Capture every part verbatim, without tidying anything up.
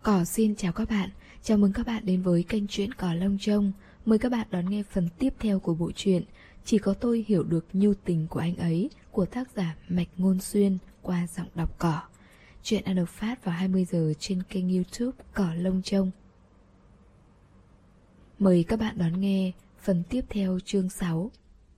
Cỏ xin chào các bạn, chào mừng các bạn đến với kênh truyện Cỏ Lông Trông. Mời các bạn đón nghe phần tiếp theo của bộ truyện Chỉ có tôi hiểu được nhu tình của anh ấy của tác giả Mạch Ngôn Xuyên qua giọng đọc Cỏ. Truyện đang được phát vào hai mươi giờ trên kênh YouTube Cỏ Lông Trông. Mời các bạn đón nghe phần tiếp theo chương sáu.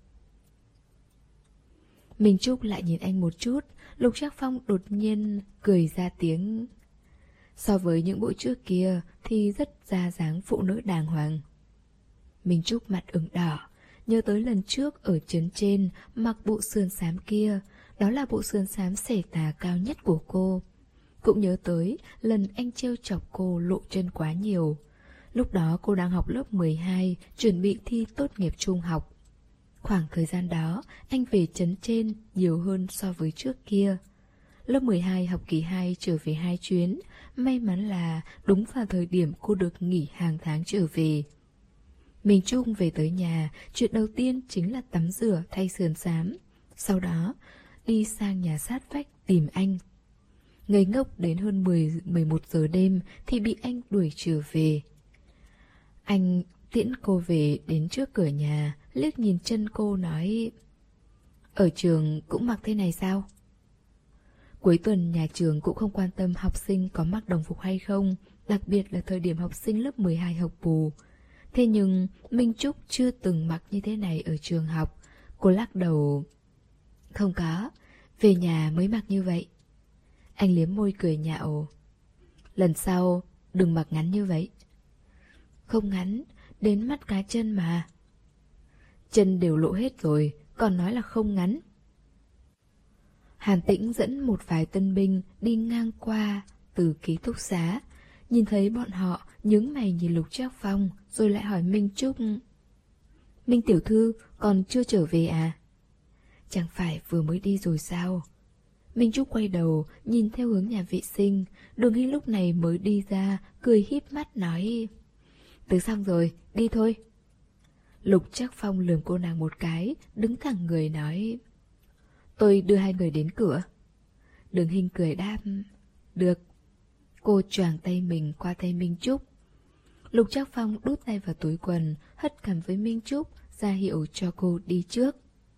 Minh Trúc lại nhìn anh một chút, Lục Trác Phong đột nhiên cười ra tiếng. So với những bộ trước kia thì rất ra dáng phụ nữ đàng hoàng. Minh Trúc mặt ửng đỏ, nhớ tới lần trước ở trấn trên mặc bộ sườn xám kia, đó là bộ sườn xám xẻ tà cao nhất của cô. Cũng nhớ tới lần anh trêu chọc cô lộ chân quá nhiều. Lúc đó cô đang học lớp mười hai, chuẩn bị thi tốt nghiệp trung học. Khoảng thời gian đó, anh về trấn trên nhiều hơn so với trước kia. Lớp mười hai học kỳ hai trở về hai chuyến, may mắn là đúng vào thời điểm cô được nghỉ hàng tháng trở về. Minh Trúc về tới nhà, chuyện đầu tiên chính là tắm rửa thay sườn xám. Sau đó, đi sang nhà sát vách tìm anh. Ngây ngốc đến hơn mười, mười một giờ đêm thì bị anh đuổi trở về. Anh tiễn cô về đến trước cửa nhà, liếc nhìn chân cô nói: ở trường cũng mặc thế này sao? Cuối tuần nhà trường cũng không quan tâm học sinh có mặc đồng phục hay không, đặc biệt là thời điểm học sinh lớp mười hai học bù. Thế nhưng Minh Trúc chưa từng mặc như thế này ở trường học. Cô lắc đầu: không có, về nhà mới mặc như vậy. Anh liếm môi cười nhạo: lần sau đừng mặc ngắn như vậy. Không ngắn, đến mắt cá chân mà. Chân đều lộ hết rồi, còn nói là không ngắn. Hàn Tĩnh dẫn một vài tân binh đi ngang qua từ ký túc xá. Nhìn thấy bọn họ, nhướng mày nhìn Lục Trác Phong, rồi lại hỏi Minh Trúc: Minh tiểu thư, còn chưa trở về à? Chẳng phải vừa mới đi rồi sao? Minh Trúc quay đầu, nhìn theo hướng nhà vệ sinh. Đường Hinh lúc này mới đi ra, cười híp mắt nói: từ xong rồi, đi thôi. Lục Trác Phong lườm cô nàng một cái, đứng thẳng người nói: tôi đưa hai người đến cửa. Đường Hinh cười đáp: được. Cô choàng tay mình qua tay Minh Trúc. Lục Trác Phong đút tay vào túi quần, hất cằm với Minh Trúc, ra hiệu cho cô đi trước.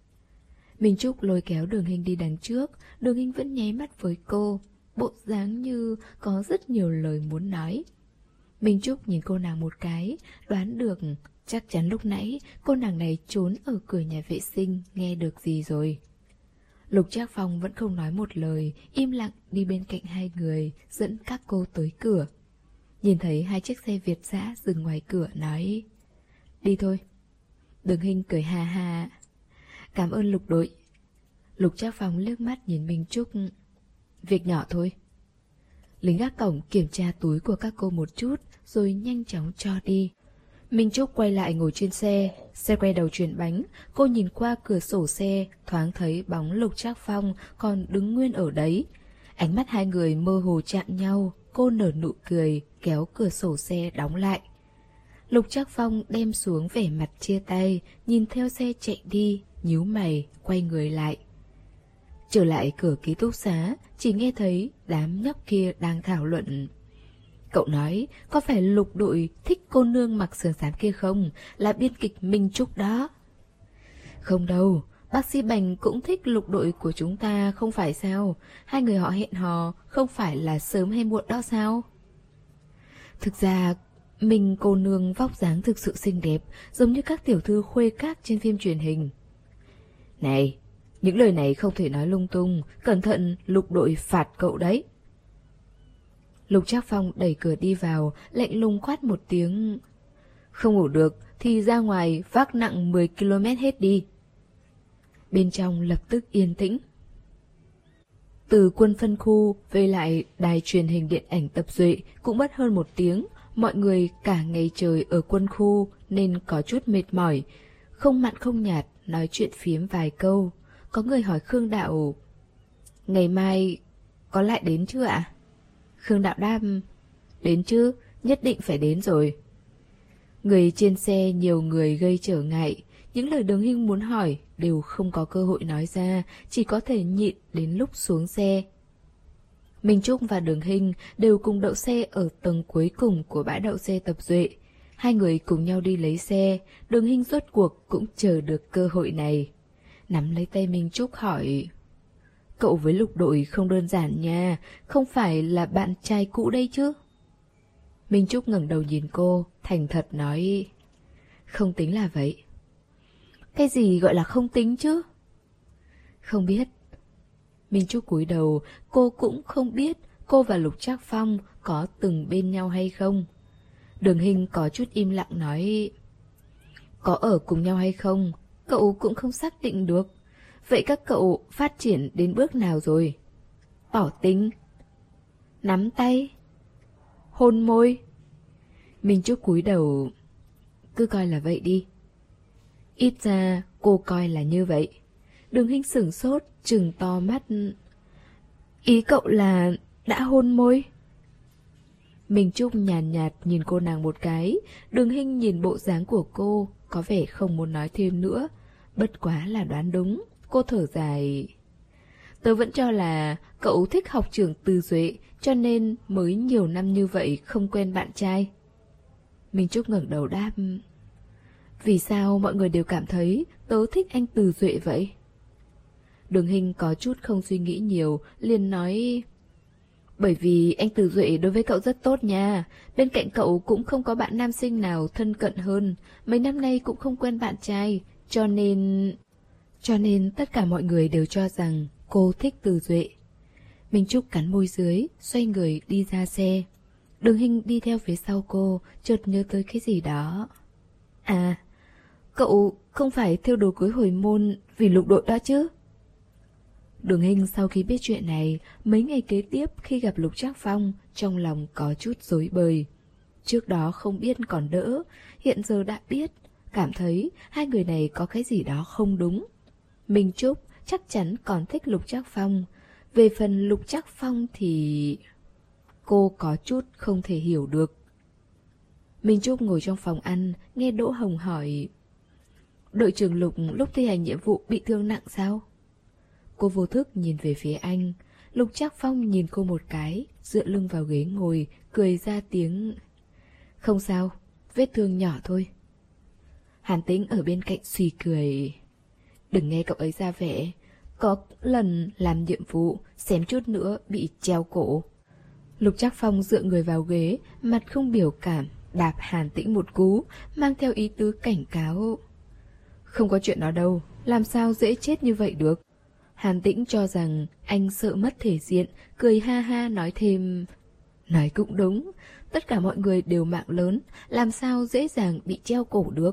Minh Trúc lôi kéo Đường Hinh đi đằng trước. Đường Hinh vẫn nháy mắt với cô, bộ dáng như có rất nhiều lời muốn nói. Minh Trúc nhìn cô nàng một cái, đoán được chắc chắn lúc nãy cô nàng này trốn ở cửa nhà vệ sinh nghe được gì rồi. Lục Trác Phong vẫn không nói một lời, im lặng đi bên cạnh hai người, dẫn các cô tới cửa. Nhìn thấy hai chiếc xe Việt dã dừng ngoài cửa nói: đi thôi. Đường Hinh cười ha ha: cảm ơn Lục đội. Lục Trác Phong liếc mắt nhìn Minh Trúc: việc nhỏ thôi. Lính gác cổng kiểm tra túi của các cô một chút, rồi nhanh chóng cho đi. Minh Trúc quay lại ngồi trên xe, xe quay đầu chuyển bánh. Cô nhìn qua cửa sổ xe, thoáng thấy bóng Lục Trác Phong còn đứng nguyên ở đấy. Ánh mắt hai người mơ hồ chạm nhau, cô nở nụ cười, kéo cửa sổ xe đóng lại. Lục Trác Phong đem xuống vẻ mặt chia tay, nhìn theo xe chạy đi, nhíu mày, quay người lại. Trở lại cửa ký túc xá, chỉ nghe thấy đám nhóc kia đang thảo luận. Cậu nói, có phải Lục đội thích cô nương mặc sườn xám kia không? Là biên kịch Minh Trúc đó. Không đâu, bác sĩ Bành cũng thích Lục đội của chúng ta không phải sao? Hai người họ hẹn hò, không phải là sớm hay muộn đó sao? Thực ra, mình cô nương vóc dáng thực sự xinh đẹp, giống như các tiểu thư khuê các trên phim truyền hình. Này, những lời này không thể nói lung tung, cẩn thận Lục đội phạt cậu đấy. Lục Trác Phong đẩy cửa đi vào, lạnh lùng quát một tiếng: không ngủ được thì ra ngoài vác nặng mười ki lô mét hết đi. Bên trong lập tức yên tĩnh. Từ quân phân khu về lại đài truyền hình điện ảnh Tập Duệ cũng mất hơn một tiếng. Mọi người cả ngày trời ở quân khu nên có chút mệt mỏi, không mặn không nhạt nói chuyện phiếm vài câu. Có người hỏi Khương Đạo: ngày mai có lại đến chưa ạ? À? Khương Đạo đáp: đến chứ, nhất định phải đến rồi. Người trên xe nhiều người gây trở ngại, những lời Đường Hinh muốn hỏi đều không có cơ hội nói ra, chỉ có thể nhịn đến lúc xuống xe. Minh Trúc và Đường Hinh đều cùng đậu xe ở tầng cuối cùng của bãi đậu xe Tập Duệ. Hai người cùng nhau đi lấy xe, Đường Hinh rốt cuộc cũng chờ được cơ hội này. Nắm lấy tay Minh Trúc hỏi: Cậu với Lục đội không đơn giản nha, không phải là bạn trai cũ đây chứ? Minh Trúc ngẩng đầu nhìn cô, thành thật nói: Không tính là vậy. Cái gì gọi là không tính chứ? Không biết. Minh Trúc cúi đầu, cô cũng không biết cô và Lục Trác Phong có từng bên nhau hay không. Đường Hinh có chút im lặng nói: Có ở cùng nhau hay không, cậu cũng không xác định được. Vậy các cậu phát triển đến bước nào rồi? Tỏ tình? Nắm tay? Hôn môi? Minh Trúc cúi đầu: Cứ coi là vậy đi. Ít ra cô coi là như vậy. Đường Hinh sửng sốt, trừng to mắt. Ý cậu là đã hôn môi? Minh Trúc nhàn nhạt, nhạt nhìn cô nàng một cái. Đường Hinh nhìn bộ dáng của cô, có vẻ không muốn nói thêm nữa. Bất quá là đoán đúng. Cô thở dài: Tớ vẫn cho là cậu thích học trưởng Từ Duệ, cho nên mới nhiều năm như vậy không quen bạn trai. Minh Trúc ngẩng đầu đáp: Vì sao mọi người đều cảm thấy tớ thích anh Từ Duệ vậy? Đường Hinh có chút không suy nghĩ nhiều, liền nói: Bởi vì anh Từ Duệ đối với cậu rất tốt nha. Bên cạnh cậu cũng không có bạn nam sinh nào thân cận hơn. Mấy năm nay cũng không quen bạn trai. Cho nên... Cho nên tất cả mọi người đều cho rằng cô thích Từ Duệ. Minh Trúc cắn môi dưới, xoay người đi ra xe. Đường Hinh đi theo phía sau cô, chợt nhớ tới cái gì đó. À, cậu không phải thêu đồ cưới hồi môn vì Lục đội đó chứ? Đường Hinh sau khi biết chuyện này, mấy ngày kế tiếp khi gặp Lục Trác Phong, trong lòng có chút rối bời. Trước đó không biết còn đỡ, hiện giờ đã biết, cảm thấy hai người này có cái gì đó không đúng. Minh Trúc chắc chắn còn thích Lục Trác Phong. Về phần Lục Trác Phong thì... Cô có chút không thể hiểu được. Minh Trúc ngồi trong phòng ăn, nghe Đỗ Hồng hỏi: Đội trưởng Lục lúc thi hành nhiệm vụ bị thương nặng sao? Cô vô thức nhìn về phía anh. Lục Trác Phong nhìn cô một cái, dựa lưng vào ghế ngồi, cười ra tiếng: Không sao, vết thương nhỏ thôi. Hàn Tĩnh ở bên cạnh suy cười: Đừng nghe cậu ấy ra vẻ. Có lần làm nhiệm vụ, xém chút nữa bị treo cổ. Lục Trác Phong dựa người vào ghế, mặt không biểu cảm, đạp Hàn Tĩnh một cú, mang theo ý tứ cảnh cáo: Không có chuyện đó đâu, làm sao dễ chết như vậy được. Hàn Tĩnh cho rằng anh sợ mất thể diện, cười ha ha nói thêm: Nói cũng đúng, tất cả mọi người đều mạng lớn, làm sao dễ dàng bị treo cổ được.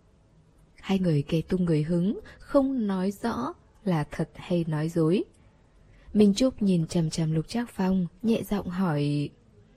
Hai người kể tung người hứng, không nói rõ là thật hay nói dối. Minh Trúc nhìn chằm chằm Lục Trác Phong, nhẹ giọng hỏi: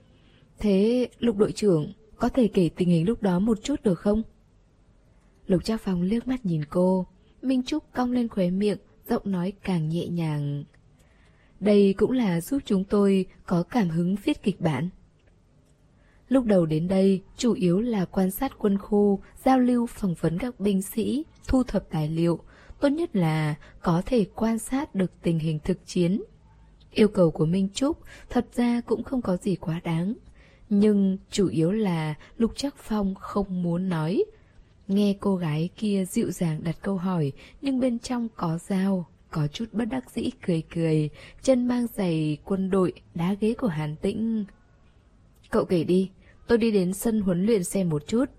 Thế Lục đội trưởng có thể kể tình hình lúc đó một chút được không? Lục Trác Phong liếc mắt nhìn cô. Minh Trúc cong lên khóe miệng, giọng nói càng nhẹ nhàng: Đây cũng là giúp chúng tôi có cảm hứng viết kịch bản. Lúc đầu đến đây, chủ yếu là quan sát quân khu, giao lưu phỏng vấn các binh sĩ, thu thập tài liệu. Tốt nhất là có thể quan sát được tình hình thực chiến. Yêu cầu của Minh Trúc thật ra cũng không có gì quá đáng. Nhưng chủ yếu là Lục Trác Phong không muốn nói. Nghe cô gái kia dịu dàng đặt câu hỏi, nhưng bên trong có dao, có chút bất đắc dĩ cười cười, chân mang giày quân đội, đá ghế của Hàn Tĩnh. Cậu kể đi, tôi đi đến sân huấn luyện xem một chút.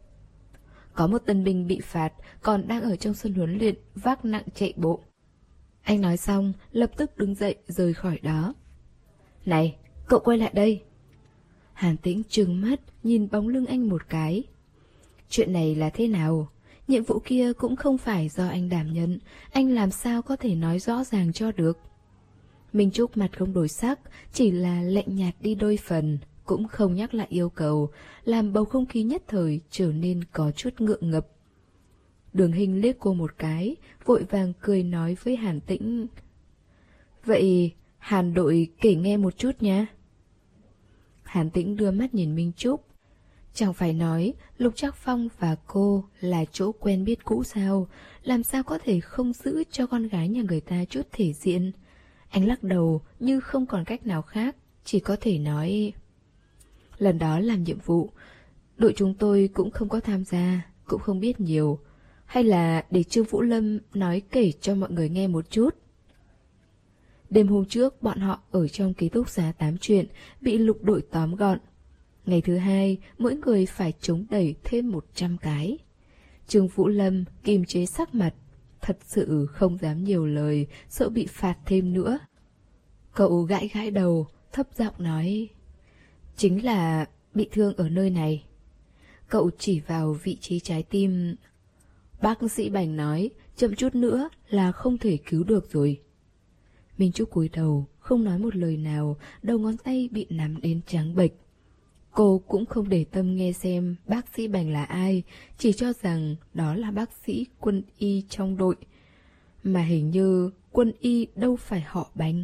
Có một tân binh bị phạt, còn đang ở trong sân huấn luyện, vác nặng chạy bộ. Anh nói xong, lập tức đứng dậy rời khỏi đó. Này, cậu quay lại đây. Hàn Tĩnh trừng mắt, nhìn bóng lưng anh một cái. Chuyện này là thế nào? Nhiệm vụ kia cũng không phải do anh đảm nhận, anh làm sao có thể nói rõ ràng cho được. Minh Trúc mặt không đổi sắc, chỉ là lạnh nhạt đi đôi phần, cũng không nhắc lại yêu cầu, làm bầu không khí nhất thời trở nên có chút ngượng ngập. Đường Hinh liếc cô một cái, vội vàng cười nói với Hàn Tĩnh: Vậy Hàn đội kể nghe một chút nha. Hàn Tĩnh đưa mắt nhìn Minh Trúc. Chẳng phải nói Lục Trác Phong và cô là chỗ quen biết cũ sao, làm sao có thể không giữ cho con gái nhà người ta chút thể diện. Anh lắc đầu như không còn cách nào khác, chỉ có thể nói: lần đó làm nhiệm vụ, đội chúng tôi cũng không có tham gia, cũng không biết nhiều. Hay là để Trương Vũ Lâm nói kể cho mọi người nghe một chút. Đêm hôm trước bọn họ ở trong ký túc xá tám chuyện, bị lục đội tóm gọn. Ngày thứ hai, mỗi người phải chống đẩy thêm một trăm cái. Trương Vũ Lâm kiềm chế sắc mặt, thật sự không dám nhiều lời, sợ bị phạt thêm nữa. Cậu gãi gãi đầu, thấp giọng nói: chính là bị thương ở nơi này. Cậu chỉ vào vị trí trái tim. Bác sĩ Bành nói chậm chút nữa là không thể cứu được rồi. Minh Trúc cúi đầu, không nói một lời nào, đầu ngón tay bị nắm đến trắng bệch. Cô cũng không để tâm nghe xem bác sĩ Bành là ai, chỉ cho rằng đó là bác sĩ quân y trong đội. Mà hình như quân y đâu phải họ Bành.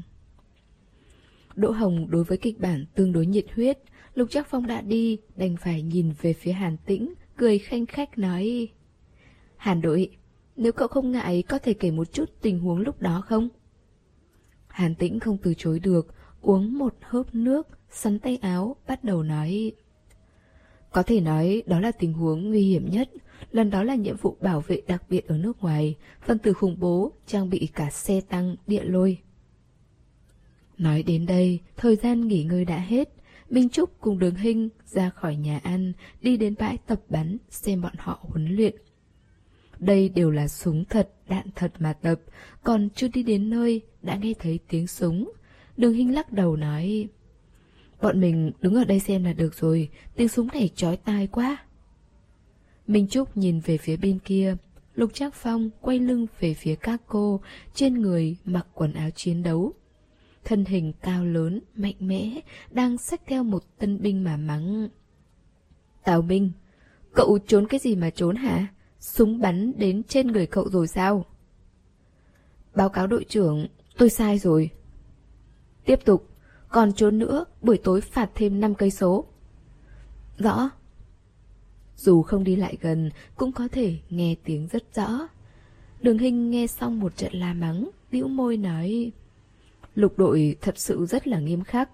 Đỗ Hồng đối với kịch bản tương đối nhiệt huyết, Lục Trác Phong đã đi, đành phải nhìn về phía Hàn Tĩnh, cười khanh khách nói: Hàn đội, nếu cậu không ngại có thể kể một chút tình huống lúc đó không? Hàn Tĩnh không từ chối được, uống một hớp nước, sắn tay áo, bắt đầu nói: có thể nói đó là tình huống nguy hiểm nhất. Lần đó là nhiệm vụ bảo vệ đặc biệt ở nước ngoài, phần tử khủng bố trang bị cả xe tăng, địa lôi. Nói đến đây, thời gian nghỉ ngơi đã hết. Minh Trúc cùng Đường Hinh ra khỏi nhà ăn, đi đến bãi tập bắn xem bọn họ huấn luyện. Đây đều là súng thật, đạn thật mà tập, còn chưa đi đến nơi đã nghe thấy tiếng súng. Đường Hinh lắc đầu nói: bọn mình đứng ở đây xem là được rồi, tiếng súng này chói tai quá. Minh Trúc nhìn về phía bên kia, Lục Trác Phong quay lưng về phía các cô, trên người mặc quần áo chiến đấu. Thân hình cao lớn, mạnh mẽ, đang xách theo một tân binh mà mắng: Tào Minh, cậu trốn cái gì mà trốn hả? Súng bắn đến trên người cậu rồi sao? Báo cáo đội trưởng, tôi sai rồi. Tiếp tục, còn trốn nữa, buổi tối phạt thêm năm cây số. Rõ. Dù không đi lại gần, cũng có thể nghe tiếng rất rõ. Đường Hinh nghe xong một trận la mắng, bĩu môi nói: Lục đội thật sự rất là nghiêm khắc.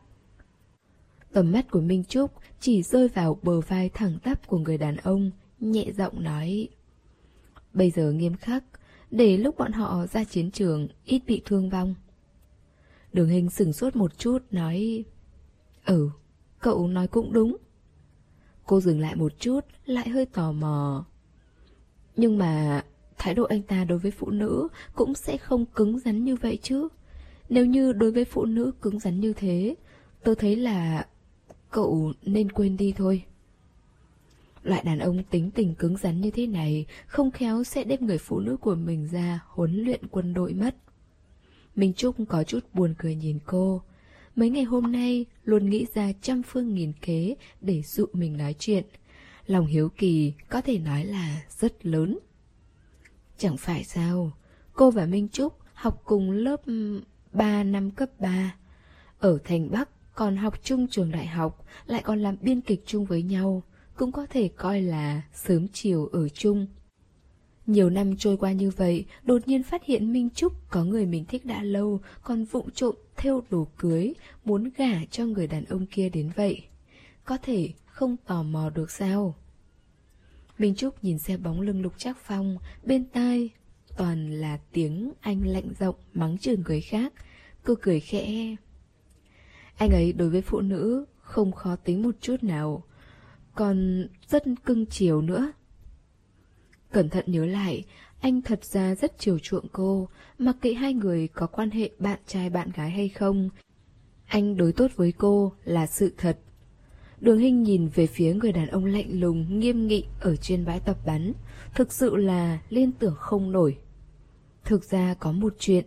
Tầm mắt của Minh Trúc chỉ rơi vào bờ vai thẳng tắp của người đàn ông, nhẹ giọng nói: bây giờ nghiêm khắc, để lúc bọn họ ra chiến trường ít bị thương vong. Đường Hinh sửng sốt một chút, nói: Ừ, cậu nói cũng đúng. Cô dừng lại một chút, lại hơi tò mò. Nhưng mà thái độ anh ta đối với phụ nữ cũng sẽ không cứng rắn như vậy chứ. Nếu như đối với phụ nữ cứng rắn như thế, tôi thấy là cậu nên quên đi thôi. Loại đàn ông tính tình cứng rắn như thế này không khéo sẽ đem người phụ nữ của mình ra huấn luyện quân đội mất. Minh Trúc có chút buồn cười nhìn cô. Mấy ngày hôm nay luôn nghĩ ra trăm phương nghìn kế để dụ mình nói chuyện. Lòng hiếu kỳ có thể nói là rất lớn. Chẳng phải sao, cô và Minh Trúc học cùng lớp ba năm cấp ba. Ở thành Bắc còn học chung trường đại học, lại còn làm biên kịch chung với nhau, cũng có thể coi là sớm chiều ở chung. Nhiều năm trôi qua như vậy, đột nhiên phát hiện Minh Trúc có người mình thích đã lâu, còn vụng trộm thêu đồ cưới, muốn gả cho người đàn ông kia đến vậy. Có thể không tò mò được sao? Minh Trúc nhìn xe bóng lưng Lục Trác Phong, bên tai toàn là tiếng anh lạnh giọng mắng chửi người khác. Cô cười khẽ. Anh ấy đối với phụ nữ không khó tính một chút nào, còn rất cưng chiều nữa. Cẩn thận nhớ lại, anh thật ra rất chiều chuộng cô, mặc kệ hai người có quan hệ bạn trai bạn gái hay không. Anh đối tốt với cô là sự thật. Đường Hinh nhìn về phía người đàn ông lạnh lùng, nghiêm nghị ở trên bãi tập bắn, thực sự là liên tưởng không nổi. Thực ra có một chuyện.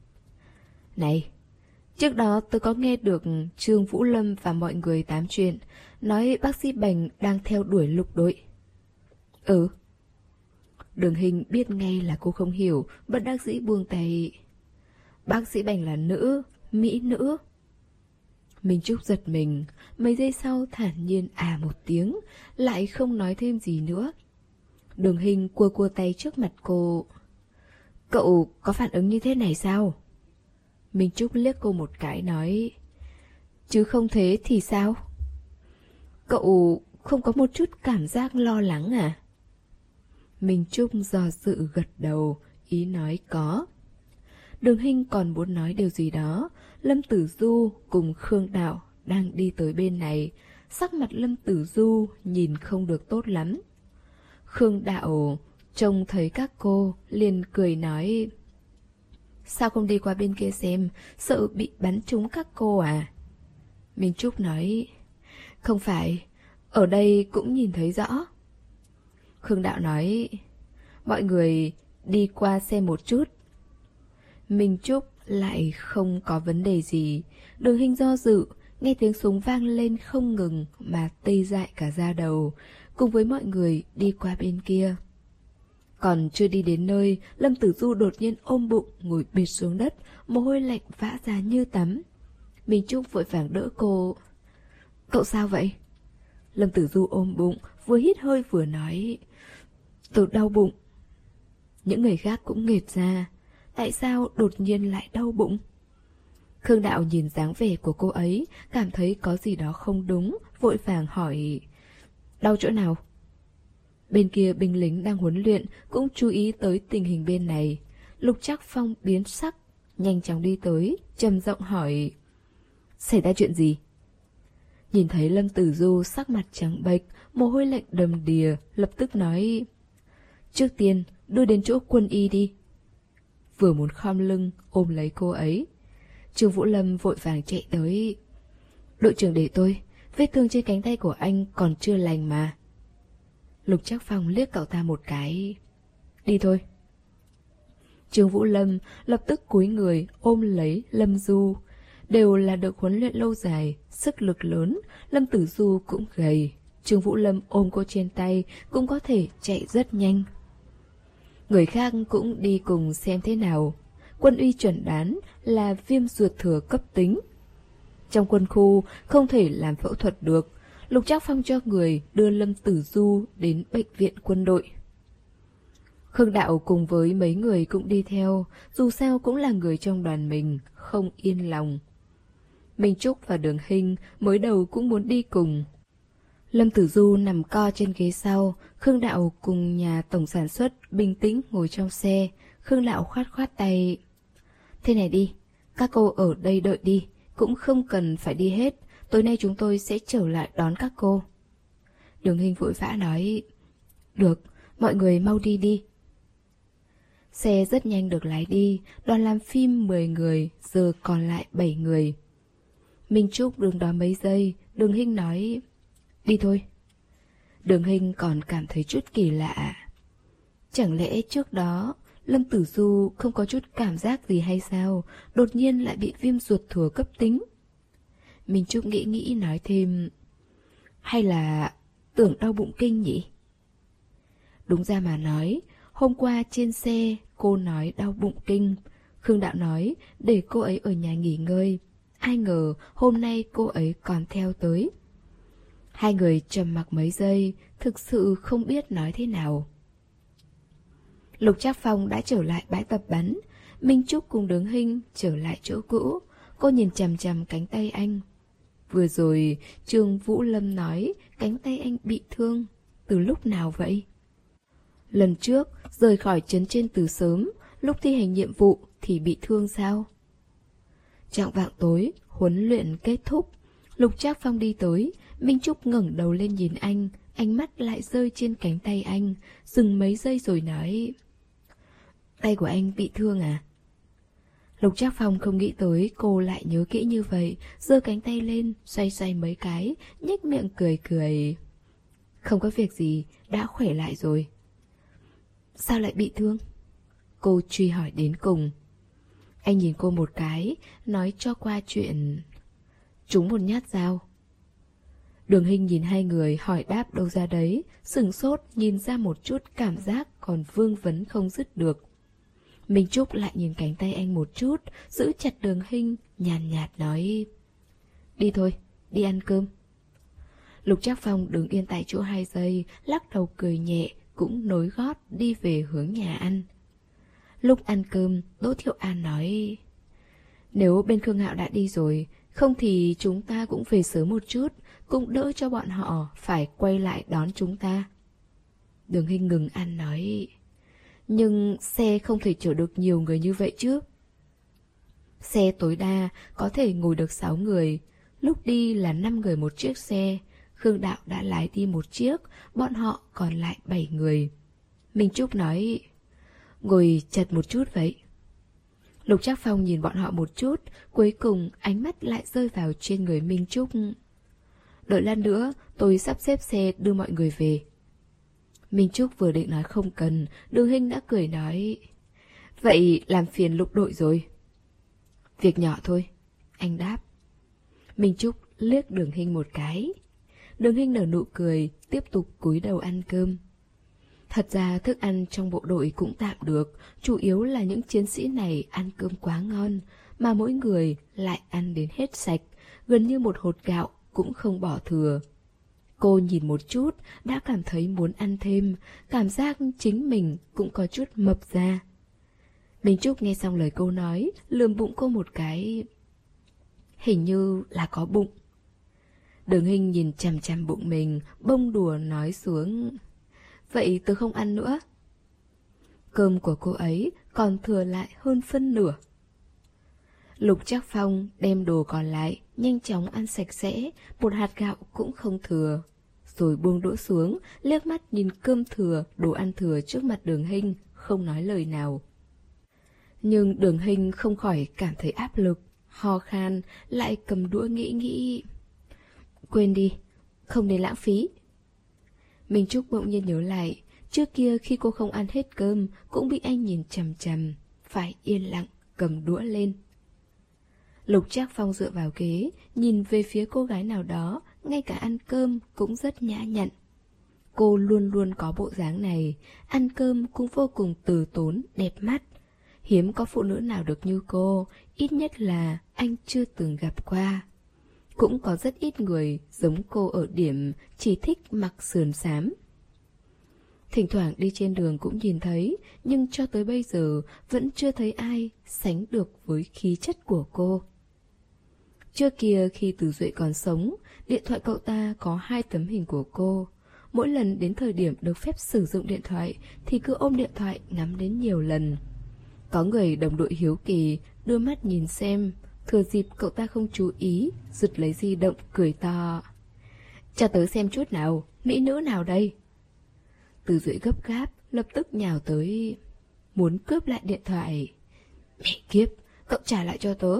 Này, trước đó tôi có nghe được Trương Vũ Lâm và mọi người tám chuyện, nói bác sĩ Bành đang theo đuổi Lục đội. Ừ. Đường Hinh biết ngay là cô không hiểu, bất đắc dĩ buông tay. Bác sĩ Bành là nữ, mỹ nữ. Minh Trúc giật mình, mấy giây sau thản nhiên à một tiếng, lại không nói thêm gì nữa. Đường Hinh cua cua tay trước mặt cô. Cậu có phản ứng như thế này sao? Minh Trúc liếc cô một cái nói, chứ không thế thì sao? Cậu không có một chút cảm giác lo lắng à? Minh Trúc do dự gật đầu, ý nói có. Đường Hinh còn muốn nói điều gì đó. Lâm Tử Du cùng Khương Đạo đang đi tới bên này. Sắc mặt Lâm Tử Du nhìn không được tốt lắm. Khương Đạo trông thấy các cô liền cười nói, sao không đi qua bên kia xem, sợ bị bắn trúng các cô à? Minh Trúc nói, không phải, ở đây cũng nhìn thấy rõ. Khương Đạo nói, mọi người đi qua xem một chút. Minh Trúc lại không có vấn đề gì. Đường Hinh do dự, nghe tiếng súng vang lên không ngừng mà tê dại cả da đầu, cùng với mọi người đi qua bên kia. Còn chưa đi đến nơi, Lâm Tử Du đột nhiên ôm bụng ngồi bệt xuống đất, mồ hôi lạnh vã ra như tắm. Minh Trúc vội vàng đỡ cô. Cậu sao vậy? Lâm Tử Du ôm bụng, vừa hít hơi vừa nói, tôi đau bụng. Những người khác cũng nghệt ra, tại sao đột nhiên lại đau bụng? Khương Đạo nhìn dáng vẻ của cô ấy, cảm thấy có gì đó không đúng, vội vàng hỏi, đau chỗ nào? Bên kia binh lính đang huấn luyện cũng chú ý tới tình hình bên này. Lục Trác Phong biến sắc, nhanh chóng đi tới, trầm giọng hỏi, xảy ra chuyện gì? Nhìn thấy Lâm Tử Du sắc mặt trắng bệch, mồ hôi lạnh đầm đìa, lập tức nói, trước tiên đưa đến chỗ quân y đi. Vừa muốn khom lưng ôm lấy cô ấy, Trương Vũ Lâm vội vàng chạy tới, đội trưởng để tôi, vết thương trên cánh tay của anh còn chưa lành mà. Lục Trác Phong liếc cậu ta một cái, đi thôi. Trương Vũ Lâm lập tức cúi người ôm lấy Lâm Du. Đều là được huấn luyện lâu dài, sức lực lớn. Lâm Tử Du cũng gầy, Trương Vũ Lâm ôm cô trên tay cũng có thể chạy rất nhanh. Người khác cũng đi cùng xem thế nào. Quân y chuẩn đoán là viêm ruột thừa cấp tính. Trong quân khu không thể làm phẫu thuật được. Lục Trác Phong cho người đưa Lâm Tử Du đến bệnh viện quân đội. Khương Đạo cùng với mấy người cũng đi theo, dù sao cũng là người trong đoàn mình, không yên lòng. Minh Trúc và Đường Hinh mới đầu cũng muốn đi cùng. Lâm Tử Du nằm co trên ghế sau, Khương Đạo cùng nhà tổng sản xuất bình tĩnh ngồi trong xe. Khương Đạo khoát khoát tay. Thế này đi, các cô ở đây đợi đi, cũng không cần phải đi hết, tối nay chúng tôi sẽ trở lại đón các cô. Đường Hinh vội vã nói, được, mọi người mau đi đi. Xe rất nhanh được lái đi, đoàn làm phim mười người, giờ còn lại bảy người. Minh Trúc đứng đó mấy giây, Đường Hinh nói, đi thôi. Đường Hinh còn cảm thấy chút kỳ lạ. Chẳng lẽ trước đó Lâm Tử Du không có chút cảm giác gì hay sao, đột nhiên lại bị viêm ruột thừa cấp tính? Minh Trúc nghĩ nghĩ nói thêm, hay là tưởng đau bụng kinh nhỉ? Đúng ra mà nói, hôm qua trên xe cô nói đau bụng kinh. Khương Đạo nói để cô ấy ở nhà nghỉ ngơi. Ai ngờ hôm nay cô ấy còn theo tới. Hai người trầm mặc mấy giây, thực sự không biết nói thế nào. Lục Trác Phong đã trở lại bãi tập bắn. Minh Trúc cùng Đường Hinh trở lại chỗ cũ. Cô nhìn chằm chằm cánh tay anh. Vừa rồi Trương Vũ Lâm nói cánh tay anh bị thương. Từ lúc nào vậy? Lần trước rời khỏi trấn trên từ sớm, lúc thi hành nhiệm vụ thì bị thương sao? Chạng vạng tối, huấn luyện kết thúc. Lục Trác Phong đi tới, Minh Trúc ngẩng đầu lên nhìn anh, ánh mắt lại rơi trên cánh tay anh, dừng mấy giây rồi nói, tay của anh bị thương à? Lục Trác Phong không nghĩ tới cô lại nhớ kỹ như vậy, giơ cánh tay lên, xoay xoay mấy cái, nhếch miệng cười cười. Không có việc gì, đã khỏe lại rồi. Sao lại bị thương? Cô truy hỏi đến cùng. Anh nhìn cô một cái, nói cho qua chuyện trúng một nhát dao. Đường Hinh nhìn hai người hỏi đáp đâu ra đấy, sửng sốt nhìn ra một chút cảm giác còn vương vấn không dứt được. Minh Trúc lại nhìn cánh tay anh một chút, giữ chặt Đường Hinh, nhàn nhạt nói, đi thôi, đi ăn cơm. Lục Trác Phong đứng yên tại chỗ hai giây, lắc đầu cười nhẹ, cũng nối gót đi về hướng nhà ăn. Lúc ăn cơm, Đỗ Thiệu An nói, Nếu bên Khương Hạo đã đi rồi, không thì chúng ta cũng về sớm một chút, cũng đỡ cho bọn họ phải quay lại đón chúng ta. Đường Hinh ngừng ăn nói, nhưng xe không thể chở được nhiều người như vậy chứ. Xe tối đa có thể ngồi được sáu người, lúc đi là năm người một chiếc xe. Khương Đạo đã lái đi một chiếc, bọn họ còn lại bảy người. Minh Trúc nói, ngồi chật một chút vậy. Lục Trác Phong nhìn bọn họ một chút, cuối cùng ánh mắt lại rơi vào trên người Minh Trúc. Đợi lát nữa, tôi sắp xếp xe đưa mọi người về. Minh Trúc vừa định nói không cần, Đường Hinh đã cười nói, vậy làm phiền Lục đội rồi. Việc nhỏ thôi, anh đáp. Minh Trúc liếc Đường Hinh một cái. Đường Hinh nở nụ cười, tiếp tục cúi đầu ăn cơm. Thật ra thức ăn trong bộ đội cũng tạm được, chủ yếu là những chiến sĩ này ăn cơm quá ngon, mà mỗi người lại ăn đến hết sạch, gần như một hột gạo cũng không bỏ thừa. Cô nhìn một chút, đã cảm thấy muốn ăn thêm, cảm giác chính mình cũng có chút mập ra. Minh Trúc nghe xong lời cô nói, lườm bụng cô một cái. Hình như là có bụng. Đường Hinh nhìn chằm chằm bụng mình, bông đùa nói xuống, vậy tôi không ăn nữa. Cơm của cô ấy còn thừa lại hơn phân nửa. Lục Trác Phong đem đồ còn lại, nhanh chóng ăn sạch sẽ, một hạt gạo cũng không thừa. Rồi buông đũa xuống, liếc mắt nhìn cơm thừa, đồ ăn thừa trước mặt Đường Hinh, không nói lời nào. Nhưng Đường Hinh không khỏi cảm thấy áp lực, ho khan, lại cầm đũa nghĩ nghĩ. Quên đi, không nên lãng phí. Minh Trúc bỗng nhiên nhớ lại, trước kia khi cô không ăn hết cơm, cũng bị anh nhìn chằm chằm, phải yên lặng, cầm đũa lên. Lục Trác Phong dựa vào ghế, nhìn về phía cô gái nào đó, ngay cả ăn cơm cũng rất nhã nhặn. Cô luôn luôn có bộ dáng này, ăn cơm cũng vô cùng từ tốn, đẹp mắt. Hiếm có phụ nữ nào được như cô, ít nhất là anh chưa từng gặp qua. Cũng có rất ít người giống cô ở điểm chỉ thích mặc sườn xám. Thỉnh thoảng đi trên đường cũng nhìn thấy, nhưng cho tới bây giờ vẫn chưa thấy ai sánh được với khí chất của cô. Trước kia khi Từ Duệ còn sống, điện thoại cậu ta có hai tấm hình của cô. Mỗi lần đến thời điểm được phép sử dụng điện thoại thì cứ ôm điện thoại ngắm đến nhiều lần. Có người đồng đội hiếu kỳ đưa mắt nhìn xem, thừa dịp cậu ta không chú ý, giật lấy di động cười to. Cho tớ xem chút nào, mỹ nữ nào đây? Từ Duệ gấp gáp, lập tức nhào tới, muốn cướp lại điện thoại. Mẹ kiếp, cậu trả lại cho tớ.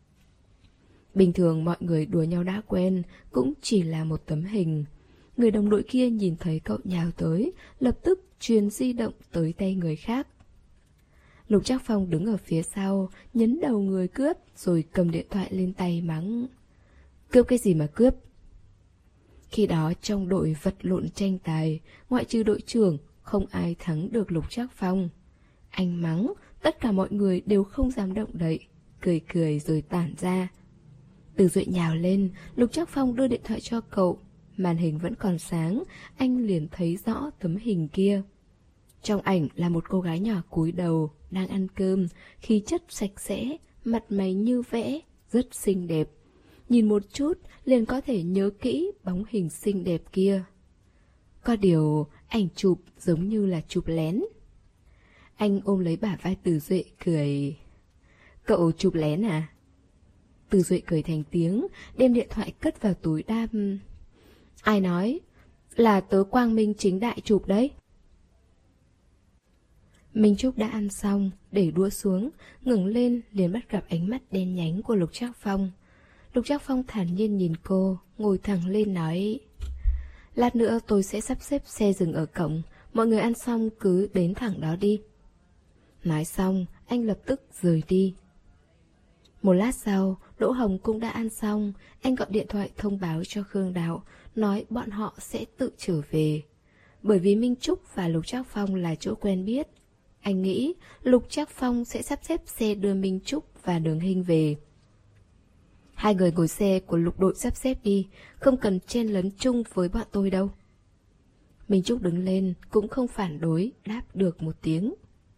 Bình thường mọi người đùa nhau đã quen, cũng chỉ là một tấm hình. Người đồng đội kia nhìn thấy cậu nhào tới, lập tức truyền di động tới tay người khác. Lục Trác Phong đứng ở phía sau, nhấn đầu người cướp, rồi cầm điện thoại lên tay mắng. Cướp cái gì mà cướp? Khi đó trong đội vật lộn tranh tài, ngoại trừ đội trưởng, không ai thắng được Lục Trác Phong. Anh mắng, tất cả mọi người đều không dám động đậy, cười cười rồi tản ra. Từ Duệ nhào lên, Lục Trác Phong đưa điện thoại cho cậu. Màn hình vẫn còn sáng, anh liền thấy rõ tấm hình kia. Trong ảnh là một cô gái nhỏ cúi đầu, đang ăn cơm, khí chất sạch sẽ, mặt mày như vẽ, rất xinh đẹp. Nhìn một chút liền có thể nhớ kỹ bóng hình xinh đẹp kia. Có điều ảnh chụp giống như là chụp lén. Anh ôm lấy bả vai Từ Duệ cười. Cậu chụp lén à? Từ Duệ cười thành tiếng, đem điện thoại cất vào túi đam. Ai nói? Là tớ quang minh chính đại chụp đấy. Minh Trúc đã ăn xong, để đũa xuống, ngẩng lên liền bắt gặp ánh mắt đen nhánh của Lục Trác Phong. Lục Trác Phong thản nhiên nhìn cô, ngồi thẳng lên nói. Lát nữa tôi sẽ sắp xếp xe dừng ở cổng, mọi người ăn xong cứ đến thẳng đó đi. Nói xong, anh lập tức rời đi. Một lát sau, Đỗ Hồng cũng đã ăn xong, anh gọi điện thoại thông báo cho Khương Đạo, nói bọn họ sẽ tự trở về. Bởi vì Minh Trúc và Lục Trác Phong là chỗ quen biết, anh nghĩ Lục Trác Phong sẽ sắp xếp xe đưa Minh Trúc và Đường Hinh về. Hai người ngồi xe của lục đội sắp xếp đi, không cần chen lấn chung với bọn tôi đâu. Minh Trúc đứng lên, cũng không phản đối, đáp được một tiếng.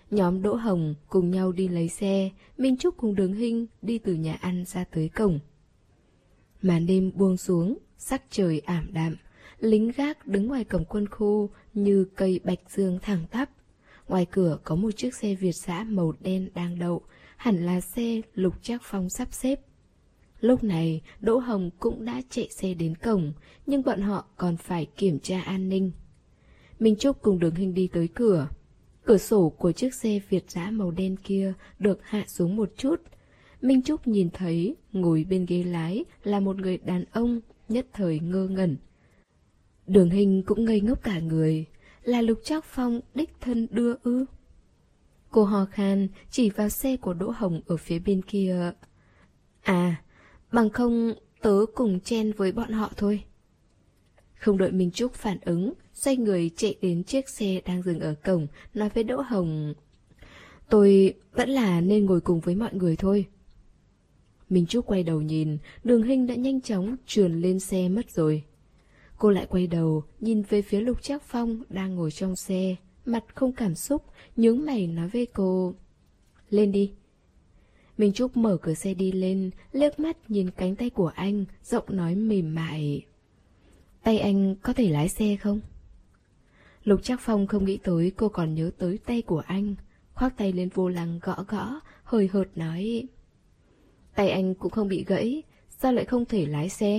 Nhóm Đỗ Hồng cùng nhau đi lấy xe, Minh Trúc cùng Đường Hinh đi từ nhà ăn ra tới cổng. Màn đêm buông xuống, sắc trời ảm đạm, lính gác đứng ngoài cổng quân khu như cây bạch dương thẳng tắp. Ngoài cửa có một chiếc xe Việt dã màu đen đang đậu, hẳn là xe Lục Trác Phong sắp xếp. Lúc này, Đỗ Hồng cũng đã chạy xe đến cổng, nhưng bọn họ còn phải kiểm tra an ninh. Minh Trúc cùng Đường Hinh đi tới cửa. Cửa sổ của chiếc xe Việt dã màu đen kia được hạ xuống một chút. Minh Trúc nhìn thấy ngồi bên ghế lái là một người đàn ông, nhất thời ngơ ngẩn. Đường Hinh cũng ngây ngốc cả người. Là Lục Trác Phong đích thân đưa ư? Cô hò khan chỉ vào xe của Đỗ Hồng ở phía bên kia. À, bằng không tớ cùng chen với bọn họ thôi. Không đợi Minh Trúc phản ứng, xoay người chạy đến chiếc xe đang dừng ở cổng, nói với Đỗ Hồng: Tôi vẫn là nên ngồi cùng với mọi người thôi. Minh Trúc quay đầu nhìn, Đường Hinh đã nhanh chóng trườn lên xe mất rồi. Cô lại quay đầu, nhìn về phía Lục Trác Phong đang ngồi trong xe, mặt không cảm xúc, nhướng mày nói với cô: Lên đi. Minh Trúc mở cửa xe đi lên, liếc mắt nhìn cánh tay của anh, giọng nói mềm mại: Tay anh có thể lái xe không? Lục Trác Phong không nghĩ tới cô còn nhớ tới tay của anh, khoác tay lên vô lăng gõ gõ, hời hợt nói: Tay anh cũng không bị gãy, sao lại không thể lái xe?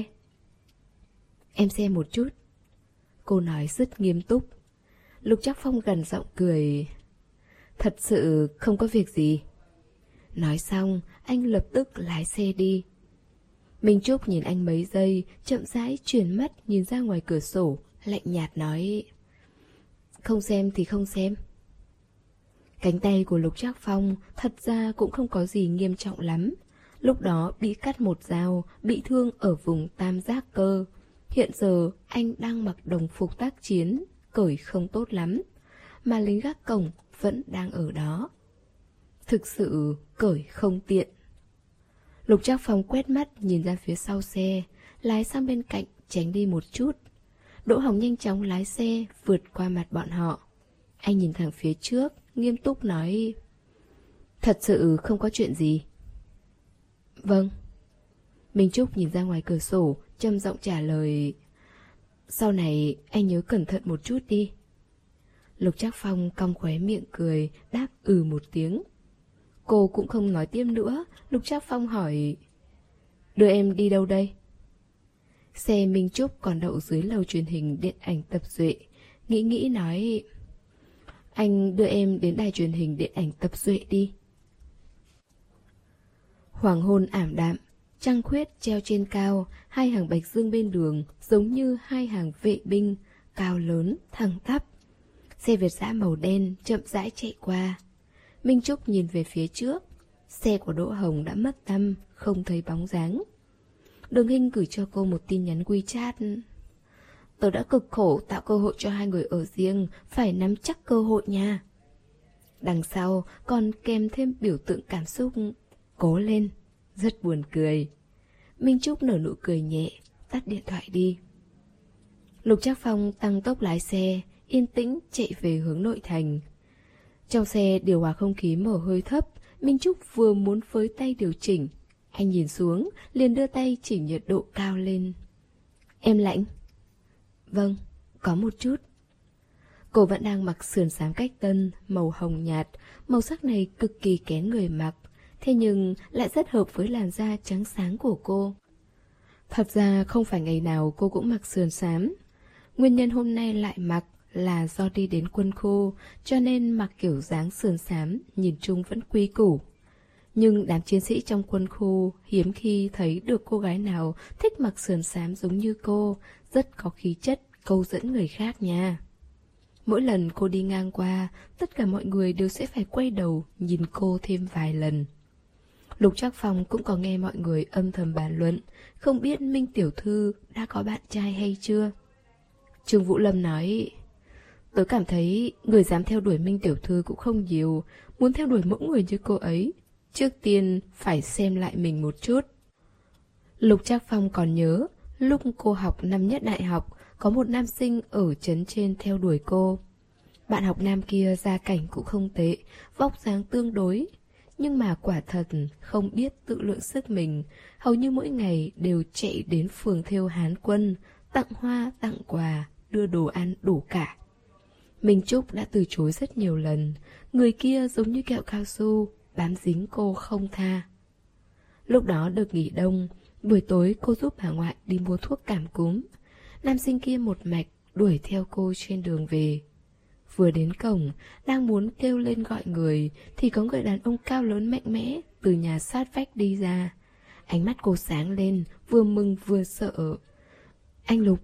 Em xem một chút. Cô nói rất nghiêm túc. Lục Trác Phong gần giọng cười: Thật sự không có việc gì. Nói xong, anh lập tức lái xe đi. Minh Trúc nhìn anh mấy giây, chậm rãi chuyển mắt nhìn ra ngoài cửa sổ, lạnh nhạt nói: Không xem thì không xem. Cánh tay của Lục Trác Phong thật ra cũng không có gì nghiêm trọng lắm. Lúc đó bị cắt một dao, bị thương ở vùng tam giác cơ. Hiện giờ anh đang mặc đồng phục tác chiến, cởi không tốt lắm, mà lính gác cổng vẫn đang ở đó. Thực sự cởi không tiện. Lục Trác Phong quét mắt nhìn ra phía sau xe, lái sang bên cạnh tránh đi một chút. Đỗ Hồng nhanh chóng lái xe vượt qua mặt bọn họ. Anh nhìn thẳng phía trước, nghiêm túc nói: Thật sự không có chuyện gì. Vâng. Minh Trúc nhìn ra ngoài cửa sổ, trầm giọng trả lời: Sau này anh nhớ cẩn thận một chút đi. Lục Trác Phong cong khóe miệng cười, đáp ừ một tiếng. Cô cũng không nói tiếp nữa. Lục Trác Phong hỏi: Đưa em đi đâu đây? Xe Minh Trúc còn đậu dưới lầu truyền hình điện ảnh Tập Duệ. Nghĩ nghĩ nói: Anh đưa em đến đài truyền hình điện ảnh Tập Duệ đi. Hoàng hôn ảm đạm, trăng khuyết treo trên cao, hai hàng bạch dương bên đường giống như hai hàng vệ binh, cao lớn, thẳng tắp. Xe Việt dã màu đen chậm rãi chạy qua. Minh Trúc nhìn về phía trước, xe của Đỗ Hồng đã mất tăm, không thấy bóng dáng. Đường Hinh gửi cho cô một tin nhắn WeChat: Tớ đã cực khổ tạo cơ hội cho hai người ở riêng, phải nắm chắc cơ hội nha. Đằng sau còn kèm thêm biểu tượng cảm xúc: Cố lên. Rất buồn cười. Minh Trúc nở nụ cười nhẹ, tắt điện thoại đi. Lục Trác Phong tăng tốc lái xe, yên tĩnh chạy về hướng nội thành. Trong xe điều hòa không khí mở hơi thấp, Minh Trúc vừa muốn với tay điều chỉnh. Anh nhìn xuống, liền đưa tay chỉnh nhiệt độ cao lên. Em lạnh? Vâng, có một chút. Cô vẫn đang mặc sườn xám cách tân, màu hồng nhạt. Màu sắc này cực kỳ kén người mặc, thế nhưng lại rất hợp với làn da trắng sáng của cô. Thật ra không phải ngày nào cô cũng mặc sườn xám. Nguyên nhân hôm nay lại mặc là do đi đến quân khu, cho nên mặc kiểu dáng sườn xám nhìn chung vẫn quy củ. Nhưng đám chiến sĩ trong quân khu hiếm khi thấy được cô gái nào thích mặc sườn xám giống như cô, rất có khí chất, câu dẫn người khác nha. Mỗi lần cô đi ngang qua, tất cả mọi người đều sẽ phải quay đầu nhìn cô thêm vài lần. Lục Trác Phong cũng có nghe mọi người âm thầm bàn luận, không biết Minh tiểu thư đã có bạn trai hay chưa. Trương Vũ Lâm nói: Tớ cảm thấy người dám theo đuổi Minh tiểu thư cũng không nhiều, muốn theo đuổi mẫu người như cô ấy, trước tiên phải xem lại mình một chút. Lục Trác Phong còn nhớ, lúc cô học năm nhất đại học, có một nam sinh ở trấn trên theo đuổi cô. Bạn học nam kia gia cảnh cũng không tệ, vóc dáng tương đối, nhưng mà quả thật không biết tự lượng sức mình, hầu như mỗi ngày đều chạy đến phường thêu Hán Quân, tặng hoa, tặng quà, đưa đồ ăn đủ cả. Minh Trúc đã từ chối rất nhiều lần, người kia giống như kẹo cao su, bám dính cô không tha. Lúc đó được nghỉ đông, buổi tối cô giúp bà ngoại đi mua thuốc cảm cúm. Nam sinh kia một mạch đuổi theo cô trên đường về. Vừa đến cổng, đang muốn kêu lên gọi người, thì có người đàn ông cao lớn mạnh mẽ từ nhà sát vách đi ra. Ánh mắt cô sáng lên, vừa mừng vừa sợ. Anh Lục.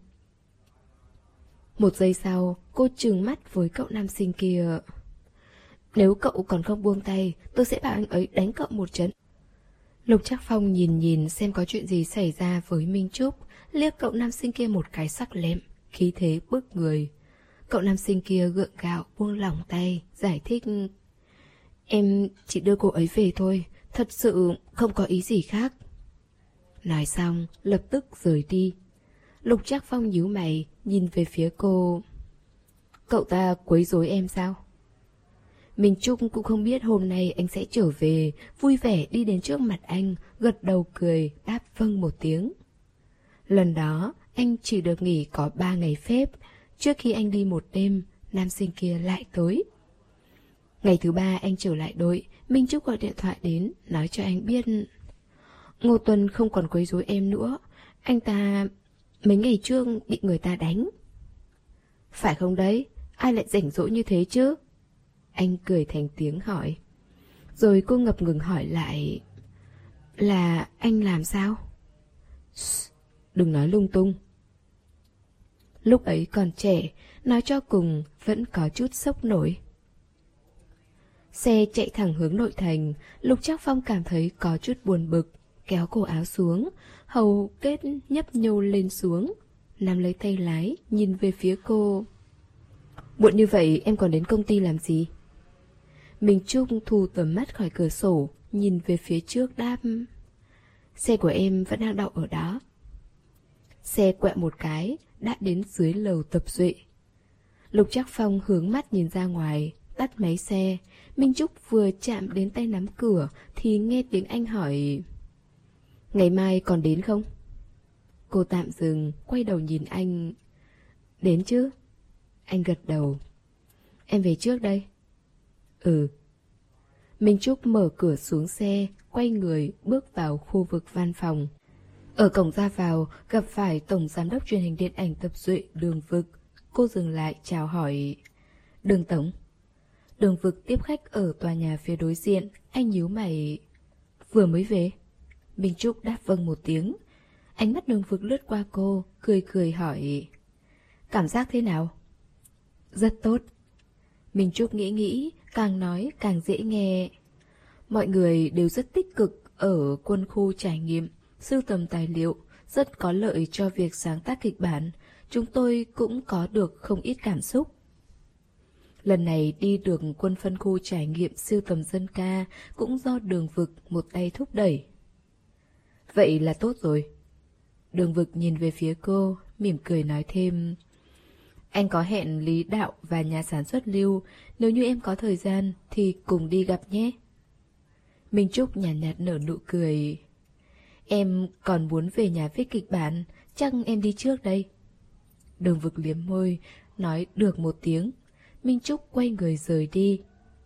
Một giây sau, cô trừng mắt với cậu nam sinh kia. Nếu cậu còn không buông tay, tôi sẽ bảo anh ấy đánh cậu một trận. Lục Trác Phong nhìn nhìn xem có chuyện gì xảy ra với Minh Trúc, liếc cậu nam sinh kia một cái sắc lẹm, khí thế bức người. Cậu nam sinh kia gượng gạo buông lỏng tay, giải thích. Em chỉ đưa cô ấy về thôi, thật sự không có ý gì khác. Nói xong, lập tức rời đi. Lục Trác Phong nhíu mày, nhìn về phía cô. Cậu ta quấy rối em sao? Minh Trúc cũng không biết hôm nay anh sẽ trở về, vui vẻ đi đến trước mặt anh, gật đầu cười, đáp vâng một tiếng. Lần đó, anh chỉ được nghỉ có ba ngày phép. Trước khi anh đi một đêm, nam sinh kia lại tới. Ngày thứ ba anh trở lại đội, Minh Trúc gọi điện thoại đến, nói cho anh biết. Ngô Tuần không còn quấy rối em nữa, anh ta mấy ngày trước bị người ta đánh. Phải không đấy, ai lại rảnh rỗi như thế chứ? Anh cười thành tiếng hỏi. Rồi cô ngập ngừng hỏi lại. Là anh làm sao? Shh, đừng nói lung tung. Lúc ấy còn trẻ, nói cho cùng vẫn có chút sốc nổi. Xe chạy thẳng hướng nội thành, Lục Trác Phong cảm thấy có chút buồn bực, kéo cổ áo xuống, hầu kết nhấp nhô lên xuống, nắm lấy tay lái, nhìn về phía cô. Muộn như vậy em còn đến công ty làm gì? Minh Trúc thu tầm mắt khỏi cửa sổ, nhìn về phía trước đáp. Xe của em vẫn đang đậu ở đó. Xe quẹo một cái, đã đến dưới lầu tập Duệ. Lục Trác Phong hướng mắt nhìn ra ngoài, tắt máy xe. Minh Trúc vừa chạm đến tay nắm cửa thì nghe tiếng anh hỏi. Ngày mai còn đến không? Cô tạm dừng, quay đầu nhìn anh. Đến chứ? Anh gật đầu. Em về trước đây. Ừ. Minh Trúc mở cửa xuống xe, quay người bước vào khu vực văn phòng. Ở cổng ra vào gặp phải tổng giám đốc truyền hình điện ảnh Tập Duệ Đường Vực. Cô dừng lại chào hỏi. Đường tổng. Đường Vực tiếp khách ở tòa nhà phía đối diện. Anh nhíu mày. Vừa mới về. Minh Trúc đáp vâng một tiếng. Ánh mắt Đường Vực lướt qua cô, cười cười hỏi. Cảm giác thế nào? Rất tốt. Minh Trúc nghĩ nghĩ, càng nói càng dễ nghe. Mọi người đều rất tích cực ở quân khu trải nghiệm, sưu tầm tài liệu, rất có lợi cho việc sáng tác kịch bản. Chúng tôi cũng có được không ít cảm xúc. Lần này đi được quân phân khu trải nghiệm sưu tầm dân ca cũng do Đường Vực một tay thúc đẩy. Vậy là tốt rồi. Đường Vực nhìn về phía cô, mỉm cười nói thêm. Anh có hẹn Lý Đạo và nhà sản xuất Lưu, nếu như em có thời gian thì cùng đi gặp nhé. Minh Trúc nhàn nhạt, nhạt nở nụ cười. Em còn muốn về nhà viết kịch bản, chắc em đi trước đây. Đường Vực liếm môi, nói được một tiếng. Minh Trúc quay người rời đi.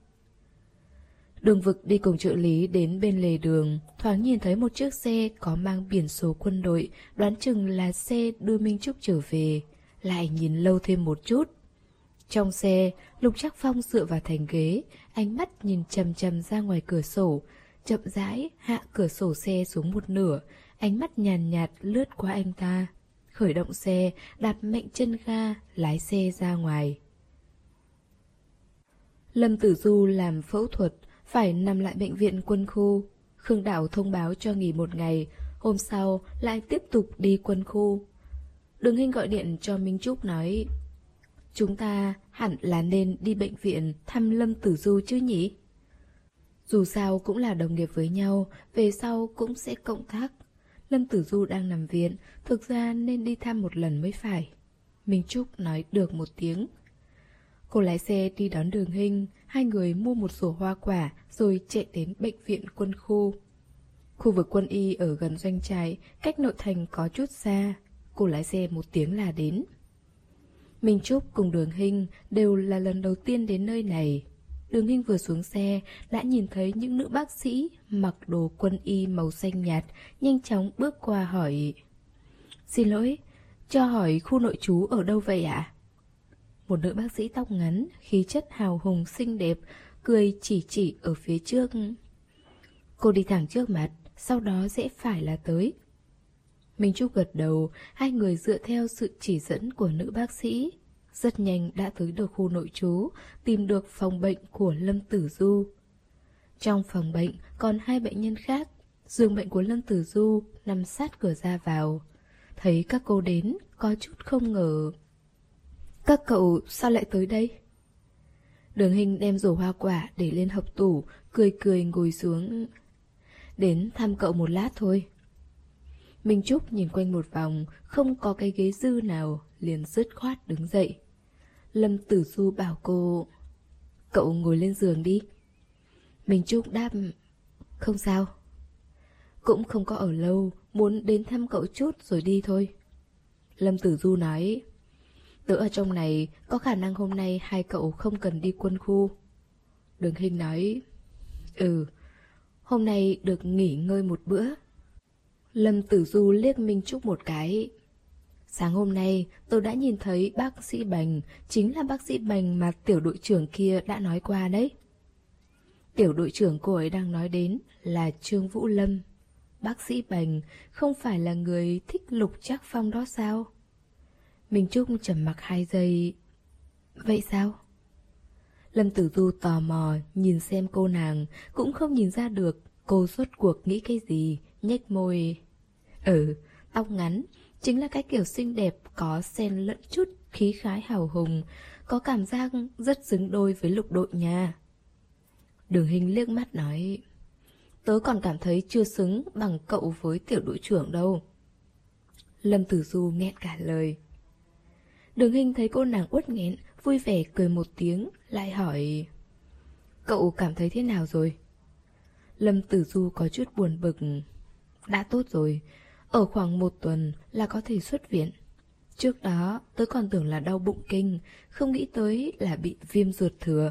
Đường Vực đi cùng trợ lý đến bên lề đường, thoáng nhìn thấy một chiếc xe có mang biển số quân đội, đoán chừng là xe đưa Minh Trúc trở về. Lại nhìn lâu thêm một chút. Trong xe, Lục Trác Phong dựa vào thành ghế, ánh mắt nhìn chằm chằm ra ngoài cửa sổ, chậm rãi hạ cửa sổ xe xuống một nửa, ánh mắt nhàn nhạt, nhạt lướt qua anh ta. Khởi động xe, đạp mạnh chân ga, lái xe ra ngoài. Lâm Tử Du làm phẫu thuật, phải nằm lại bệnh viện quân khu. Khương Đạo thông báo cho nghỉ một ngày, hôm sau lại tiếp tục đi quân khu. Đường Hinh gọi điện cho Minh Trúc nói. Chúng ta hẳn là nên đi bệnh viện thăm Lâm Tử Du chứ nhỉ? Dù sao cũng là đồng nghiệp với nhau, về sau cũng sẽ cộng tác. Lâm Tử Du đang nằm viện, thực ra nên đi thăm một lần mới phải. Minh Trúc nói được một tiếng. Cô lái xe đi đón Đường Hinh, hai người mua một rổ hoa quả rồi chạy đến bệnh viện quân khu. Khu vực quân y ở gần doanh trại, cách nội thành có chút xa, cô lái xe một tiếng là đến. Minh Trúc cùng Đường Hinh đều là lần đầu tiên đến nơi này. Đường Hinh vừa xuống xe đã nhìn thấy những nữ bác sĩ mặc đồ quân y màu xanh nhạt, nhanh chóng bước qua hỏi: "Xin lỗi, cho hỏi khu nội trú ở đâu vậy ạ?" Một nữ bác sĩ tóc ngắn, khí chất hào hùng xinh đẹp, cười chỉ chỉ ở phía trước. "Cô đi thẳng trước mặt, sau đó rẽ phải là tới." Minh Trúc gật đầu, hai người dựa theo sự chỉ dẫn của nữ bác sĩ. Rất nhanh đã tới được khu nội trú, tìm được phòng bệnh của Lâm Tử Du. Trong phòng bệnh còn hai bệnh nhân khác, giường bệnh của Lâm Tử Du nằm sát cửa ra vào. Thấy các cô đến, có chút không ngờ. "Các cậu sao lại tới đây?" Đường Hinh đem rổ hoa quả để lên hộc tủ, cười cười ngồi xuống. "Đến thăm cậu một lát thôi." Minh Trúc nhìn quanh một vòng, không có cái ghế dư nào, liền dứt khoát đứng dậy. Lâm Tử Du bảo cô: "Cậu ngồi lên giường đi." Minh Trúc đáp: "Không sao." "Cũng không có ở lâu, muốn đến thăm cậu chút rồi đi thôi." Lâm Tử Du nói: "Tớ ở trong này, có khả năng hôm nay hai cậu không cần đi quân khu." Đường Hinh nói: "Ừ, hôm nay được nghỉ ngơi một bữa." Lâm Tử Du liếc Minh Trúc một cái: "Sáng hôm nay tôi đã nhìn thấy bác sĩ Bành, chính là bác sĩ Bành mà tiểu đội trưởng kia đã nói qua đấy." Tiểu đội trưởng cô ấy đang nói đến là Trương Vũ Lâm. Bác sĩ Bành không phải là người thích Lục Trác Phong đó sao? Minh Trúc trầm mặc hai giây. "Vậy sao?" Lâm Tử Du tò mò nhìn xem cô nàng, cũng không nhìn ra được cô rốt cuộc nghĩ cái gì, nhếch môi. "Ừ, tóc ngắn, chính là cái kiểu xinh đẹp có xen lẫn chút khí khái hào hùng, có cảm giác rất xứng đôi với Lục đội nha." Đường Hinh liếc mắt nói: "Tớ còn cảm thấy chưa xứng bằng cậu với tiểu đội trưởng đâu." Lâm Tử Du nghẹn cả lời. Đường Hinh thấy cô nàng uất nghẹn, vui vẻ cười một tiếng, lại hỏi: "Cậu cảm thấy thế nào rồi?" Lâm Tử Du có chút buồn bực. "Đã tốt rồi, ở khoảng một tuần là có thể xuất viện. Trước đó tớ còn tưởng là đau bụng kinh, không nghĩ tới là bị viêm ruột thừa."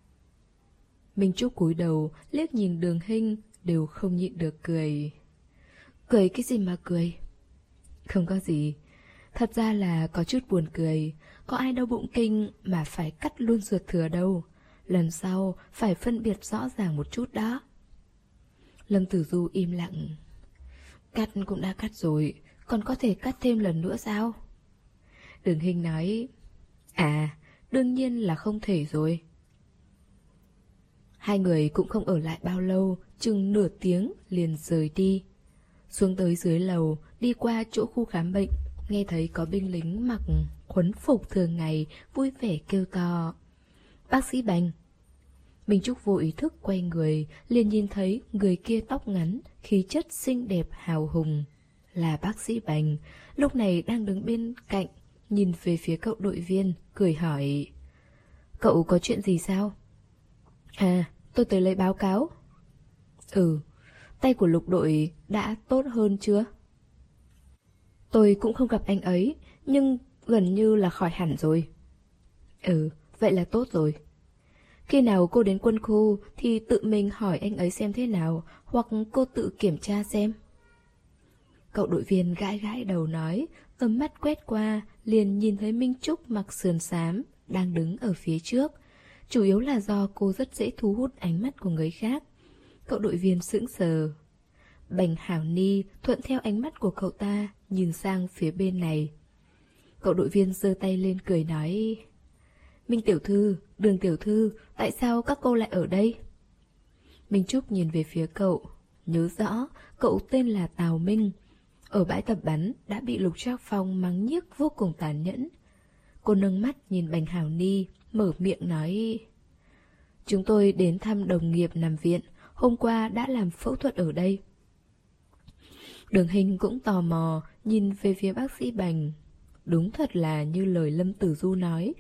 Minh Trúc cúi đầu liếc nhìn Đường Hinh, đều không nhịn được cười. "Cười cái gì mà cười?" "Không có gì. Thật ra là có chút buồn cười. Có ai đau bụng kinh mà phải cắt luôn ruột thừa đâu. Lần sau phải phân biệt rõ ràng một chút đó." Lâm Tử Du im lặng. "Cắt cũng đã cắt rồi, còn có thể cắt thêm lần nữa sao?" Đường Hinh nói: "À, đương nhiên là không thể rồi." Hai người cũng không ở lại bao lâu, chừng nửa tiếng liền rời đi. Xuống tới dưới lầu, đi qua chỗ khu khám bệnh, nghe thấy có binh lính mặc khuấn phục thường ngày vui vẻ kêu to: "Bác sĩ Bành!" Minh Trúc vô ý thức quay người, liền nhìn thấy người kia tóc ngắn, khí chất xinh đẹp hào hùng. Là bác sĩ Bành, lúc này đang đứng bên cạnh, nhìn về phía cậu đội viên, cười hỏi: "Cậu có chuyện gì sao?" "À, tôi tới lấy báo cáo." "Ừ, tay của Lục đội đã tốt hơn chưa?" "Tôi cũng không gặp anh ấy, nhưng gần như là khỏi hẳn rồi." "Ừ, vậy là tốt rồi. Khi nào cô đến quân khu thì tự mình hỏi anh ấy xem thế nào, hoặc cô tự kiểm tra xem." Cậu đội viên gãi gãi đầu nói, tầm mắt quét qua, liền nhìn thấy Minh Trúc mặc sườn xám, đang đứng ở phía trước. Chủ yếu là do cô rất dễ thu hút ánh mắt của người khác. Cậu đội viên sững sờ. Bành Hảo Ni thuận theo ánh mắt của cậu ta, nhìn sang phía bên này. Cậu đội viên giơ tay lên cười nói: "Minh tiểu thư, Đường tiểu thư, tại sao các cô lại ở đây?" Minh Trúc nhìn về phía cậu, nhớ rõ cậu tên là Tào Minh. Ở bãi tập bắn đã bị Lục Trác Phong mắng nhiếc vô cùng tàn nhẫn. Cô nâng mắt nhìn Bành Hảo Ni, mở miệng nói: "Chúng tôi đến thăm đồng nghiệp nằm viện, hôm qua đã làm phẫu thuật ở đây." Đường Hinh cũng tò mò nhìn về phía bác sĩ Bành. Đúng thật là như lời Lâm Tử Du nói,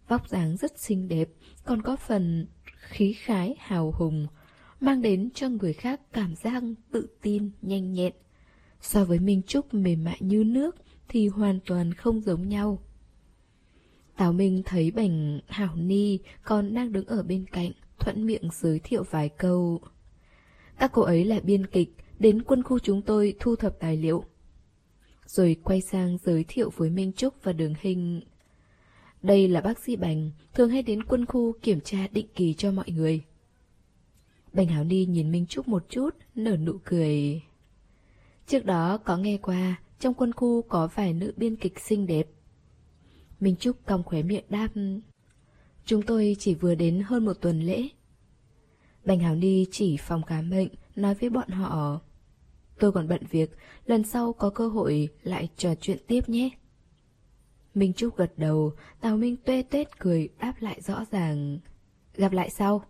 vóc dáng rất xinh đẹp, còn có phần khí khái hào hùng, mang đến cho người khác cảm giác tự tin, nhanh nhẹn. So với Minh Trúc mềm mại như nước thì hoàn toàn không giống nhau. Tào Minh thấy Bành Hảo Ni còn đang đứng ở bên cạnh, thuận miệng giới thiệu vài câu. Các cô ấy là biên kịch, đến quân khu chúng tôi thu thập tài liệu. Rồi quay sang giới thiệu với Minh Trúc và Đường Hinh. Đây là bác sĩ Bành, thường hay đến quân khu kiểm tra định kỳ cho mọi người. Bành Hảo Ni nhìn Minh Trúc một chút, nở nụ cười. Trước đó có nghe qua, trong quân khu có vài nữ biên kịch xinh đẹp. Minh Trúc cong khóe miệng đáp. Chúng tôi chỉ vừa đến hơn một tuần lễ. Bành Hảo Ni chỉ phòng khám bệnh, nói với bọn họ. Tôi còn bận việc, lần sau có cơ hội lại trò chuyện tiếp nhé. Minh Trúc gật đầu, Tào Minh tuê tuét cười đáp lại rõ ràng. Gặp lại sau.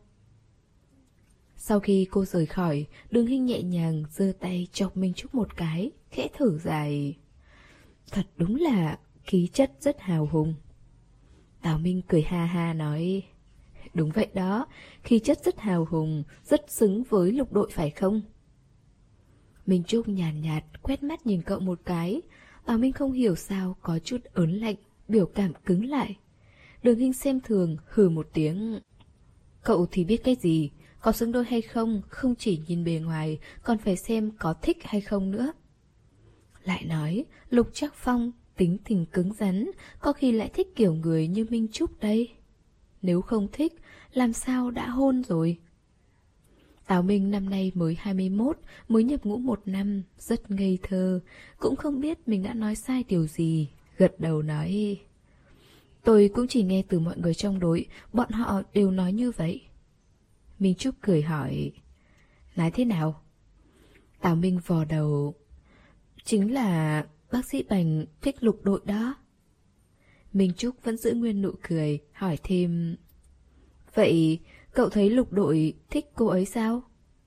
Sau khi cô rời khỏi, Đường Hinh nhẹ nhàng giơ tay chọc Minh Trúc một cái, khẽ thở dài. Thật đúng là khí chất rất hào hùng. Tào Minh cười ha ha nói. Đúng vậy đó, khí chất rất hào hùng, rất xứng với Lục Đội phải không? Minh Trúc nhàn nhạt, nhạt quét mắt nhìn cậu một cái. Tào Minh không hiểu sao có chút ớn lạnh, biểu cảm cứng lại. Đường Hinh xem thường, hừ một tiếng. Cậu thì biết cái gì, có xứng đôi hay không, không chỉ nhìn bề ngoài, còn phải xem có thích hay không nữa. Lại nói, Lục Trác Phong tính tình cứng rắn, có khi lại thích kiểu người như Minh Trúc đây. Nếu không thích, làm sao đã hôn rồi? Tào Minh năm nay mới hai mươi mốt, mới nhập ngũ một năm, rất ngây thơ, cũng không biết mình đã nói sai điều gì, gật đầu nói. Tôi cũng chỉ nghe từ mọi người trong đội, bọn họ đều nói như vậy. Minh Trúc cười hỏi, nói thế nào? Tào Minh vò đầu, chính là bác sĩ Bành thích Lục Đội đó. Minh Trúc vẫn giữ nguyên nụ cười, hỏi thêm, vậy cậu thấy Lục Đội thích cô ấy sao?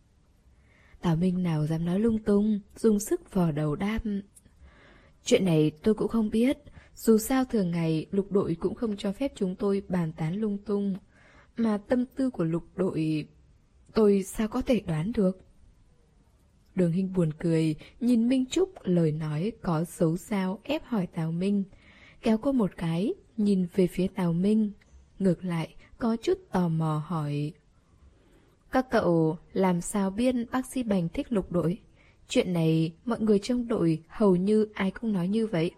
Tào Minh nào dám nói lung tung, dùng sức vò đầu đáp. Chuyện này tôi cũng không biết, dù sao thường ngày Lục Đội cũng không cho phép chúng tôi bàn tán lung tung. Mà tâm tư của Lục Đội, tôi sao có thể đoán được? Đường Hinh buồn cười, nhìn Minh Trúc lời nói có dấu sao ép hỏi Tào Minh. Kéo cô một cái, nhìn về phía Tào Minh. Ngược lại, có chút tò mò hỏi. Các cậu làm sao biết bác sĩ Bành thích Lục Đội? Chuyện này mọi người trong đội hầu như ai cũng nói như vậy.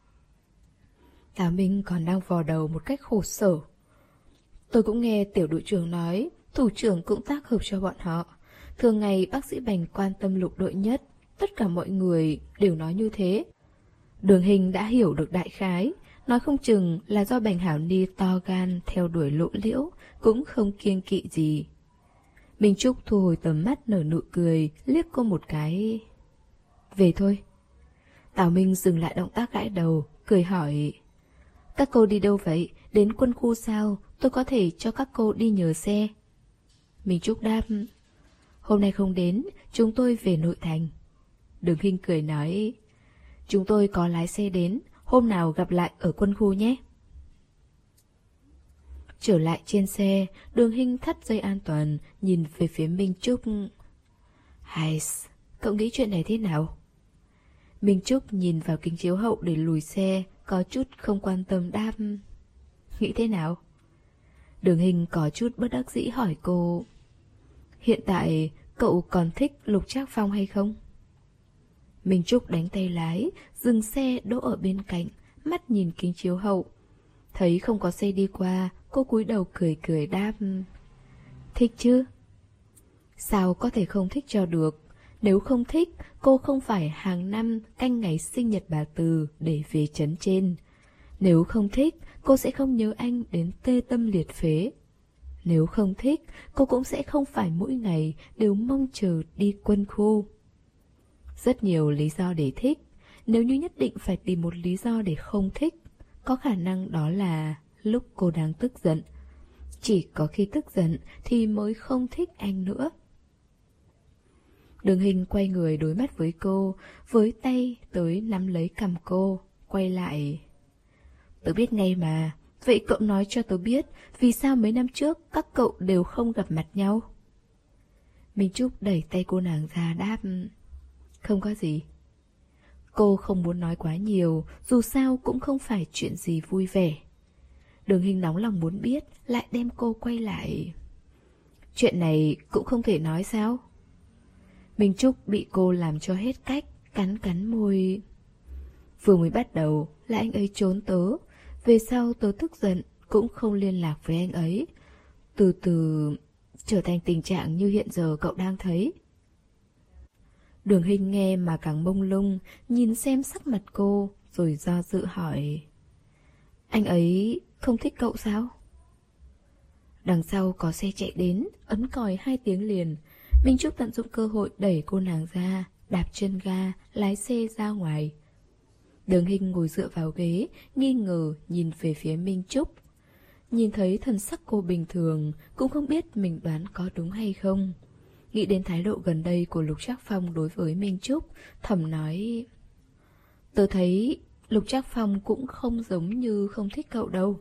Tào Minh còn đang vò đầu một cách khổ sở. Tôi cũng nghe tiểu đội trưởng nói, thủ trưởng cũng tác hợp cho bọn họ. Thường ngày bác sĩ Bành quan tâm Lục Đội nhất, tất cả mọi người đều nói như thế. Đường Hình đã hiểu được đại khái, nói không chừng là do Bành Hảo Ni to gan theo đuổi Lộ Liễu, cũng không kiêng kỵ gì. Minh Trúc thu hồi tầm mắt nở nụ cười, liếc cô một cái. Về thôi. Tào Minh dừng lại động tác gãi đầu, cười hỏi. Các cô đi đâu vậy? Đến quân khu sao? Tôi có thể cho các cô đi nhờ xe. Minh Trúc đáp. Hôm nay không đến, chúng tôi về nội thành. Đường Hinh cười nói. Chúng tôi có lái xe đến, hôm nào gặp lại ở quân khu nhé. Trở lại trên xe, Đường Hinh thắt dây an toàn, nhìn về phía Minh Trúc. Hay, cậu nghĩ chuyện này thế nào? Minh Trúc nhìn vào kính chiếu hậu để lùi xe, có chút không quan tâm đáp. Nghĩ thế nào? Đường Hinh có chút bất đắc dĩ hỏi cô. Hiện tại cậu còn thích Lục Trác Phong hay không? Minh Trúc đánh tay lái, dừng xe đỗ ở bên cạnh, mắt nhìn kính chiếu hậu. Thấy không có xe đi qua, cô cúi đầu cười cười đáp. Thích chứ? Sao có thể không thích cho được? Nếu không thích, cô không phải hàng năm canh ngày sinh nhật bà Từ để về trấn trên. Nếu không thích, cô sẽ không nhớ anh đến tê tâm liệt phế. Nếu không thích, cô cũng sẽ không phải mỗi ngày đều mong chờ đi quân khu. Rất nhiều lý do để thích, nếu như nhất định phải tìm một lý do để không thích, có khả năng đó là lúc cô đang tức giận. Chỉ có khi tức giận thì mới không thích anh nữa. Đường Hình quay người đối mắt với cô, với tay tới nắm lấy cằm cô, quay lại. Tớ biết ngay mà, Vậy cậu nói cho tớ biết, vì sao mấy năm trước các cậu đều không gặp mặt nhau? Minh Trúc đẩy tay cô nàng ra đáp: Không có gì. Cô không muốn nói quá nhiều, dù sao cũng không phải chuyện gì vui vẻ. Đường Hinh nóng lòng muốn biết, lại đem cô quay lại. Chuyện này cũng không thể nói sao? Minh Trúc bị cô làm cho hết cách, cắn cắn môi. Vừa mới bắt đầu là anh ấy trốn tớ, về sau tớ tức giận cũng không liên lạc với anh ấy. Từ từ trở thành tình trạng như hiện giờ cậu đang thấy. Đường Hinh nghe mà càng mông lung, nhìn xem sắc mặt cô, rồi do dự hỏi: Anh ấy không thích cậu sao? Đằng sau có xe chạy đến, ấn còi hai tiếng liền. Minh Trúc tận dụng cơ hội đẩy cô nàng ra, đạp chân ga, lái xe ra ngoài. Đường Hinh ngồi dựa vào ghế, nghi ngờ nhìn về phía Minh Trúc. Nhìn thấy thần sắc cô bình thường, cũng không biết mình đoán có đúng hay không. Nghĩ đến thái độ gần đây của Lục Trác Phong đối với Minh Trúc, thầm nói: Tớ thấy Lục Trác Phong cũng không giống như không thích cậu đâu.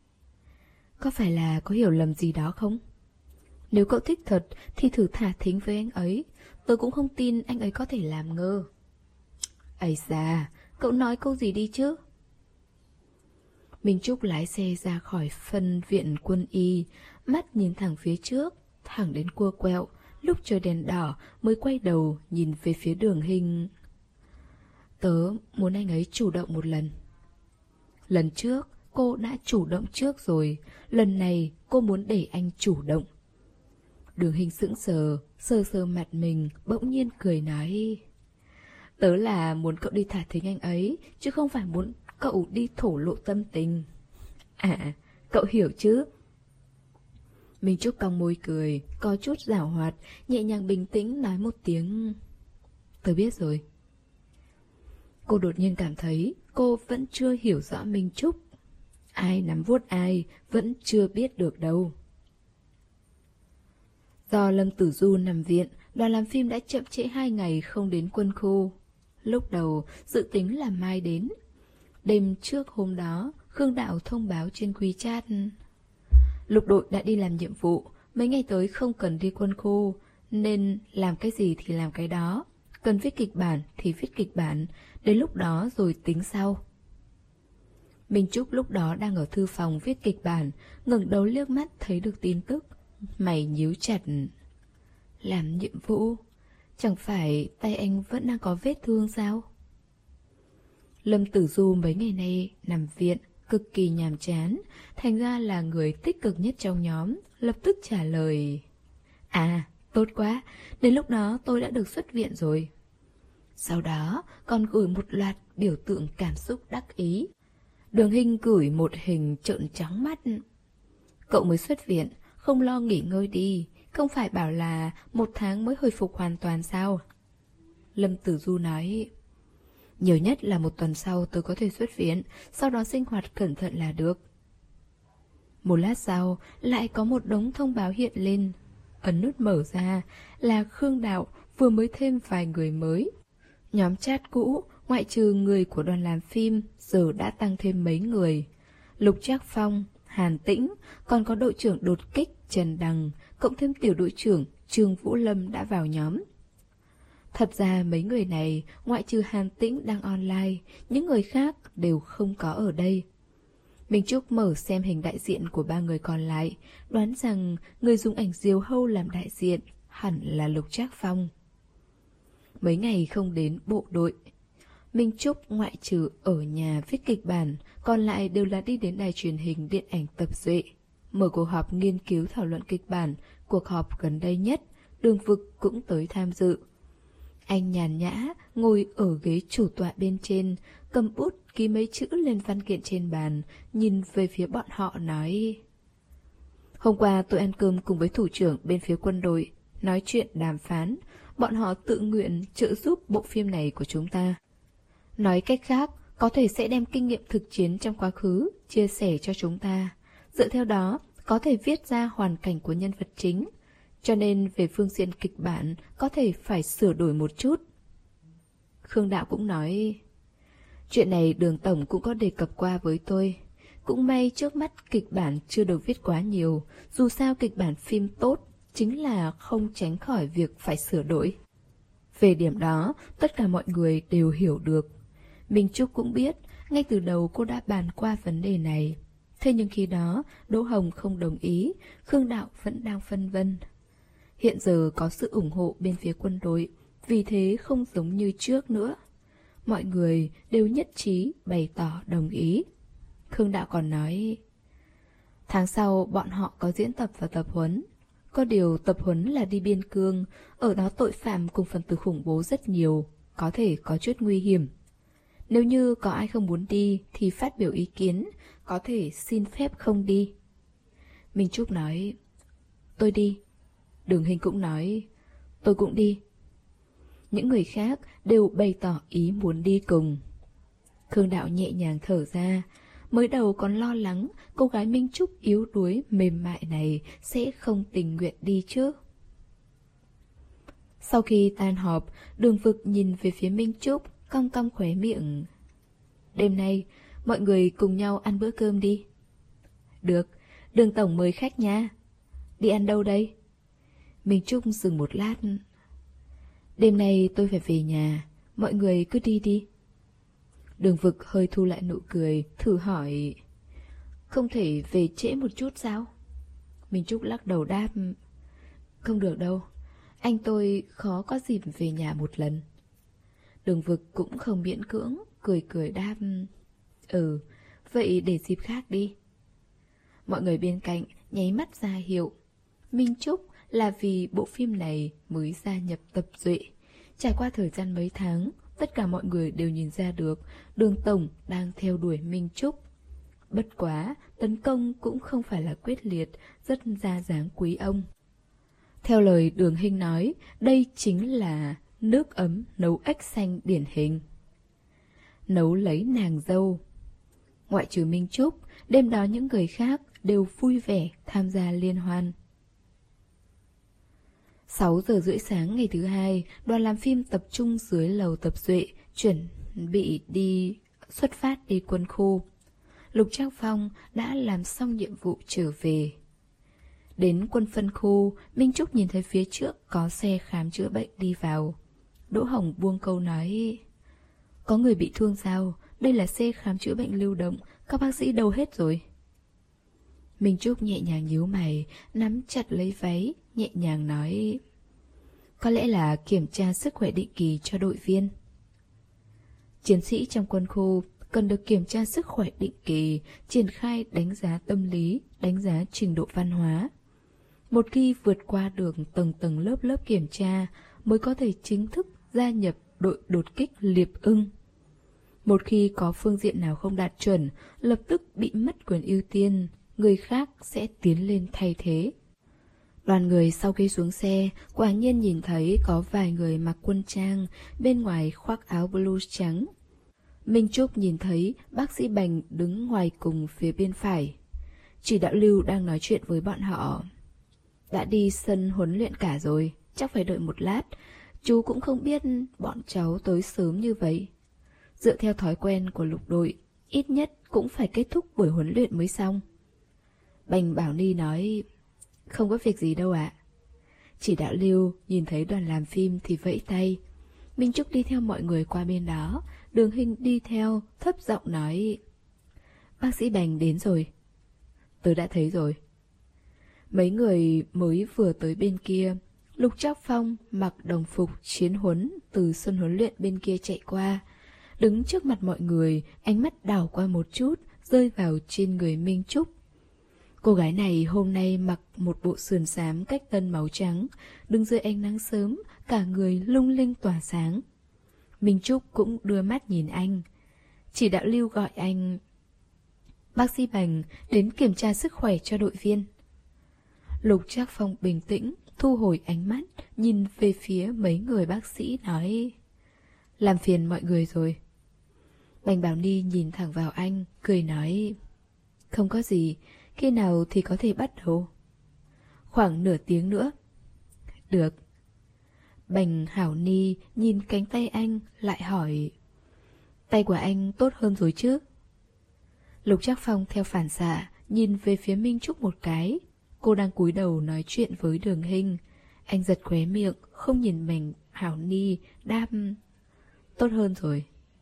Có phải là có hiểu lầm gì đó không? Nếu cậu thích thật thì thử thả thính với anh ấy, tớ cũng không tin anh ấy có thể làm ngơ. Ây da, cậu nói câu gì đi chứ? Minh Trúc lái xe ra khỏi phân viện quân y, mắt nhìn thẳng phía trước, thẳng đến cua quẹo, lúc trời đèn đỏ mới quay đầu nhìn về phía Đường Hinh. Tớ muốn anh ấy chủ động một lần. Lần trước cô đã chủ động trước rồi, lần này cô muốn để anh chủ động. Đường Hinh sững sờ, sờ sờ mặt mình, bỗng nhiên cười nói: Tớ là muốn cậu đi thả thính anh ấy, chứ không phải muốn cậu đi thổ lộ tâm tình. À, cậu hiểu chứ? Minh Trúc cong môi cười, có chút giảo hoạt, nhẹ nhàng bình tĩnh nói một tiếng: Tớ biết rồi. Cô đột nhiên cảm thấy cô vẫn chưa hiểu rõ Minh Trúc. Ai nắm vuốt ai vẫn chưa biết được đâu. Do Lâm Tử Du nằm viện, đoàn làm phim đã chậm trễ hai ngày không đến quân khu. Lúc đầu dự tính là mai đến. Đêm trước hôm đó, Khương Đạo thông báo trên WeChat: Lục đội đã đi làm nhiệm vụ, mấy ngày tới không cần đi quân khu, nên làm cái gì thì làm cái đó. Cần viết kịch bản thì viết kịch bản, đến lúc đó rồi tính sau. Minh Trúc lúc đó đang ở thư phòng viết kịch bản, ngẩng đầu liếc mắt thấy được tin tức, mày nhíu chặt. Làm nhiệm vụ? Chẳng phải tay anh vẫn đang có vết thương sao? Lâm Tử Du mấy ngày nay nằm viện, cực kỳ nhàm chán, thành ra là người tích cực nhất trong nhóm, lập tức trả lời: À, tốt quá, đến lúc đó tôi đã được xuất viện rồi. Sau đó còn gửi một loạt biểu tượng cảm xúc đắc ý. Đường Hinh gửi một hình trợn trắng mắt. Cậu mới xuất viện, không lo nghỉ ngơi đi, không phải bảo là một tháng mới hồi phục hoàn toàn sao? Lâm Tử Du nói: Nhiều nhất là một tuần sau tôi có thể xuất viện, sau đó sinh hoạt cẩn thận là được. Một lát sau, lại có một đống thông báo hiện lên. Ấn nút mở ra là Khương Đạo vừa mới thêm vài người mới. Nhóm chat cũ, ngoại trừ người của đoàn làm phim, giờ đã tăng thêm mấy người. Lục Trác Phong, Hàn Tĩnh, còn có đội trưởng đột kích Trần Đằng, cộng thêm tiểu đội trưởng Trương Vũ Lâm đã vào nhóm. Thật ra mấy người này, ngoại trừ Hàn Tĩnh đang online, những người khác đều không có ở đây. Minh Trúc mở xem hình đại diện của ba người còn lại, đoán rằng người dùng ảnh diều hâu làm đại diện hẳn là Lục Trác Phong. Mấy ngày không đến bộ đội, Minh Trúc ngoại trừ ở nhà viết kịch bản, còn lại đều là đi đến đài truyền hình điện ảnh Tập Duệ, mở cuộc họp nghiên cứu thảo luận kịch bản. Cuộc họp gần đây nhất, Đường Vực cũng tới tham dự. Anh nhàn nhã ngồi ở ghế chủ tọa bên trên, cầm bút ký mấy chữ lên văn kiện trên bàn, nhìn về phía bọn họ nói: Hôm qua tôi ăn cơm cùng với thủ trưởng bên phía quân đội, nói chuyện đàm phán, bọn họ tự nguyện trợ giúp bộ phim này của chúng ta. Nói cách khác, có thể sẽ đem kinh nghiệm thực chiến trong quá khứ chia sẻ cho chúng ta. Dựa theo đó, có thể viết ra hoàn cảnh của nhân vật chính. Cho nên về phương diện kịch bản có thể phải sửa đổi một chút. Khương Đạo cũng nói: Chuyện này Đường Tổng cũng có đề cập qua với tôi. Cũng may trước mắt kịch bản chưa được viết quá nhiều, dù sao kịch bản phim tốt chính là không tránh khỏi việc phải sửa đổi. Về điểm đó, tất cả mọi người đều hiểu được. Minh Trúc cũng biết, ngay từ đầu cô đã bàn qua vấn đề này. Thế nhưng khi đó, Đỗ Hồng không đồng ý, Khương Đạo vẫn đang phân vân. Hiện giờ có sự ủng hộ bên phía quân đội, vì thế không giống như trước nữa. Mọi người đều nhất trí bày tỏ đồng ý. Khương Đạo còn nói, tháng sau bọn họ có diễn tập và tập huấn. Có điều tập huấn là đi biên cương, ở đó tội phạm cùng phần tử khủng bố rất nhiều, có thể có chút nguy hiểm. Nếu như có ai không muốn đi thì phát biểu ý kiến, có thể xin phép không đi. Minh Trúc nói, tôi đi. Đường Hình cũng nói, tôi cũng đi. Những người khác đều bày tỏ ý muốn đi cùng. Khương Đạo nhẹ nhàng thở ra. Mới đầu còn lo lắng cô gái Minh Trúc yếu đuối mềm mại này sẽ không tình nguyện đi chứ. Sau khi tan họp, Đường Vực nhìn về phía Minh Trúc, cong cong khóe miệng. Đêm nay, mọi người cùng nhau ăn bữa cơm đi. Được, Đường Tổng mời khách nha. Đi ăn đâu đây? Minh Trúc dừng một lát. Đêm nay tôi phải về nhà, mọi người cứ đi đi. Đường Vực hơi thu lại nụ cười, thử hỏi, không thể về trễ một chút sao? Minh Trúc lắc đầu đáp, không được đâu, anh tôi khó có dịp về nhà một lần. Đường Vực cũng không miễn cưỡng, cười cười đáp, ừ, vậy để dịp khác đi. Mọi người bên cạnh nháy mắt ra hiệu. Minh Trúc là vì bộ phim này mới gia nhập tập Duệ. Trải qua thời gian mấy tháng, tất cả mọi người đều nhìn ra được Đường Tổng đang theo đuổi Minh Trúc. Bất quá, tấn công cũng không phải là quyết liệt, rất ra dáng quý ông. Theo lời Đường Hinh nói, đây chính là nước ấm nấu ếch xanh điển hình. Nấu lấy nàng dâu. Ngoại trừ Minh Trúc, đêm đó những người khác đều vui vẻ tham gia liên hoan. sáu giờ rưỡi sáng ngày thứ hai, đoàn làm phim tập trung dưới lầu tập Duệ, chuẩn bị đi xuất phát đi quân khu. Lục Trác Phong đã làm xong nhiệm vụ trở về. Đến quân phân khu, Minh Trúc nhìn thấy phía trước có xe khám chữa bệnh đi vào. Đỗ Hồng buông câu nói, có người bị thương sao? Đây là xe khám chữa bệnh lưu động, các bác sĩ đâu hết rồi? Minh Trúc nhẹ nhàng nhíu mày, nắm chặt lấy váy, nhẹ nhàng nói, có lẽ là kiểm tra sức khỏe định kỳ cho đội viên. Chiến sĩ trong quân khu cần được kiểm tra sức khỏe định kỳ, triển khai đánh giá tâm lý, đánh giá trình độ văn hóa. Một khi vượt qua được tầng tầng lớp lớp kiểm tra mới có thể chính thức gia nhập đội đột kích Liệp Ưng. Một khi có phương diện nào không đạt chuẩn, lập tức bị mất quyền ưu tiên, người khác sẽ tiến lên thay thế. Đoàn người sau khi xuống xe, quả nhiên nhìn thấy có vài người mặc quân trang, bên ngoài khoác áo blue trắng. Minh Trúc nhìn thấy bác sĩ Bành đứng ngoài cùng phía bên phải. Chỉ đạo Lưu đang nói chuyện với bọn họ. Đã đi sân huấn luyện cả rồi, chắc phải đợi một lát. Chú cũng không biết bọn cháu tới sớm như vậy. Dựa theo thói quen của lục đội, ít nhất cũng phải kết thúc buổi huấn luyện mới xong. Bành Bảo Ni nói, không có việc gì đâu ạ. Chỉ đạo Lưu nhìn thấy đoàn làm phim thì vẫy tay. Minh Trúc đi theo mọi người qua bên đó, Đường Hinh đi theo, thấp giọng nói, bác sĩ Bành đến rồi. Tớ đã thấy rồi. Mấy người mới vừa tới bên kia, Lục Trác Phong mặc đồng phục chiến huấn từ sân huấn luyện bên kia chạy qua. Đứng trước mặt mọi người, ánh mắt đảo qua một chút, rơi vào trên người Minh Trúc. Cô gái này hôm nay mặc một bộ sườn xám cách tân màu trắng, đứng dưới ánh nắng sớm, cả người lung linh tỏa sáng. Minh Trúc cũng đưa mắt nhìn anh. Chỉ đạo Lưu gọi anh, bác sĩ Bành đến kiểm tra sức khỏe cho đội viên. Lục Trác Phong bình tĩnh, thu hồi ánh mắt, nhìn về phía mấy người bác sĩ nói, làm phiền mọi người rồi. Bành Bảo Ni nhìn thẳng vào anh, cười nói, không có gì, khi nào thì có thể bắt đầu? Khoảng nửa tiếng nữa. Được. Bành Hảo Ni nhìn cánh tay anh, lại hỏi, tay của anh tốt hơn rồi chứ? Lục Trác Phong theo phản xạ nhìn về phía Minh Trúc một cái. Cô đang cúi đầu nói chuyện với Đường Hinh. Anh giật khóe miệng, không nhìn mình. Hảo Ni đáp: tốt hơn rồi.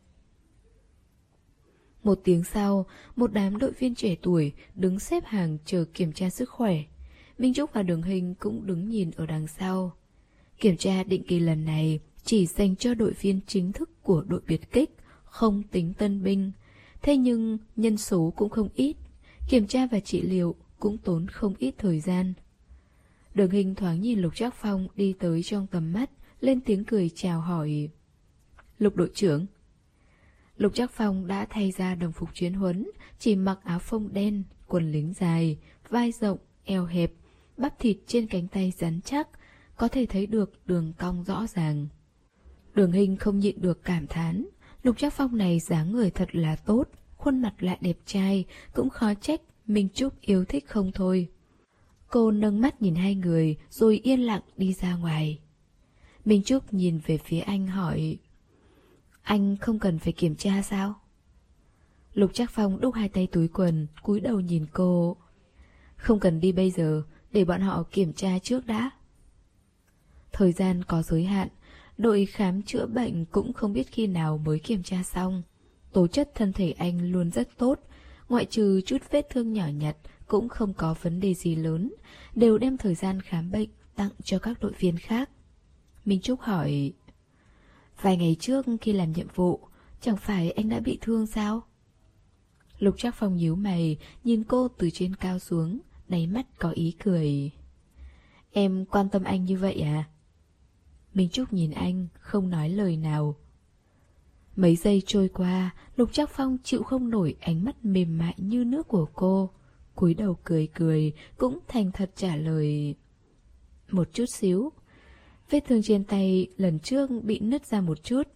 Một tiếng sau, một đám đội viên trẻ tuổi đứng xếp hàng chờ kiểm tra sức khỏe. Minh Trúc và Đường Hinh cũng đứng nhìn ở đằng sau. Kiểm tra định kỳ lần này chỉ dành cho đội viên chính thức của đội biệt kích, không tính tân binh. Thế nhưng nhân số cũng không ít, kiểm tra và trị liệu cũng tốn không ít thời gian. Đường Hinh thoáng nhìn Lục Trác Phong đi tới trong tầm mắt, lên tiếng cười chào hỏi. Lục đội trưởng. Lục Trác Phong đã thay ra đồng phục chiến huấn, chỉ mặc áo phông đen, quần lính dài, vai rộng, eo hẹp, bắp thịt trên cánh tay rắn chắc, có thể thấy được đường cong rõ ràng. Đường Hinh không nhịn được cảm thán, Lục Trác Phong này dáng người thật là tốt, khuôn mặt lại đẹp trai, cũng khó trách Minh Trúc yêu thích không thôi. Cô nâng mắt nhìn hai người rồi yên lặng đi ra ngoài. Minh Trúc nhìn về phía anh hỏi: anh không cần phải kiểm tra sao? Lục Trác Phong đút hai tay túi quần, cúi đầu nhìn cô. Không cần đi bây giờ, để bọn họ kiểm tra trước đã. Thời gian có giới hạn, đội khám chữa bệnh cũng không biết khi nào mới kiểm tra xong. Tố chất thân thể anh luôn rất tốt, ngoại trừ chút vết thương nhỏ nhặt cũng không có vấn đề gì lớn, đều đem thời gian khám bệnh tặng cho các đội viên khác. Minh Trúc hỏi: vài ngày trước khi làm nhiệm vụ, chẳng phải anh đã bị thương sao? Lục Trác Phong nhíu mày, nhìn cô từ trên cao xuống, đáy mắt có ý cười. Em quan tâm anh như vậy à? Minh Trúc nhìn anh, không nói lời nào. Mấy giây trôi qua, Lục Trác Phong chịu không nổi ánh mắt mềm mại như nước của cô, cúi đầu cười cười, cũng thành thật trả lời: một chút xíu. Vết thương trên tay lần trước bị nứt ra một chút.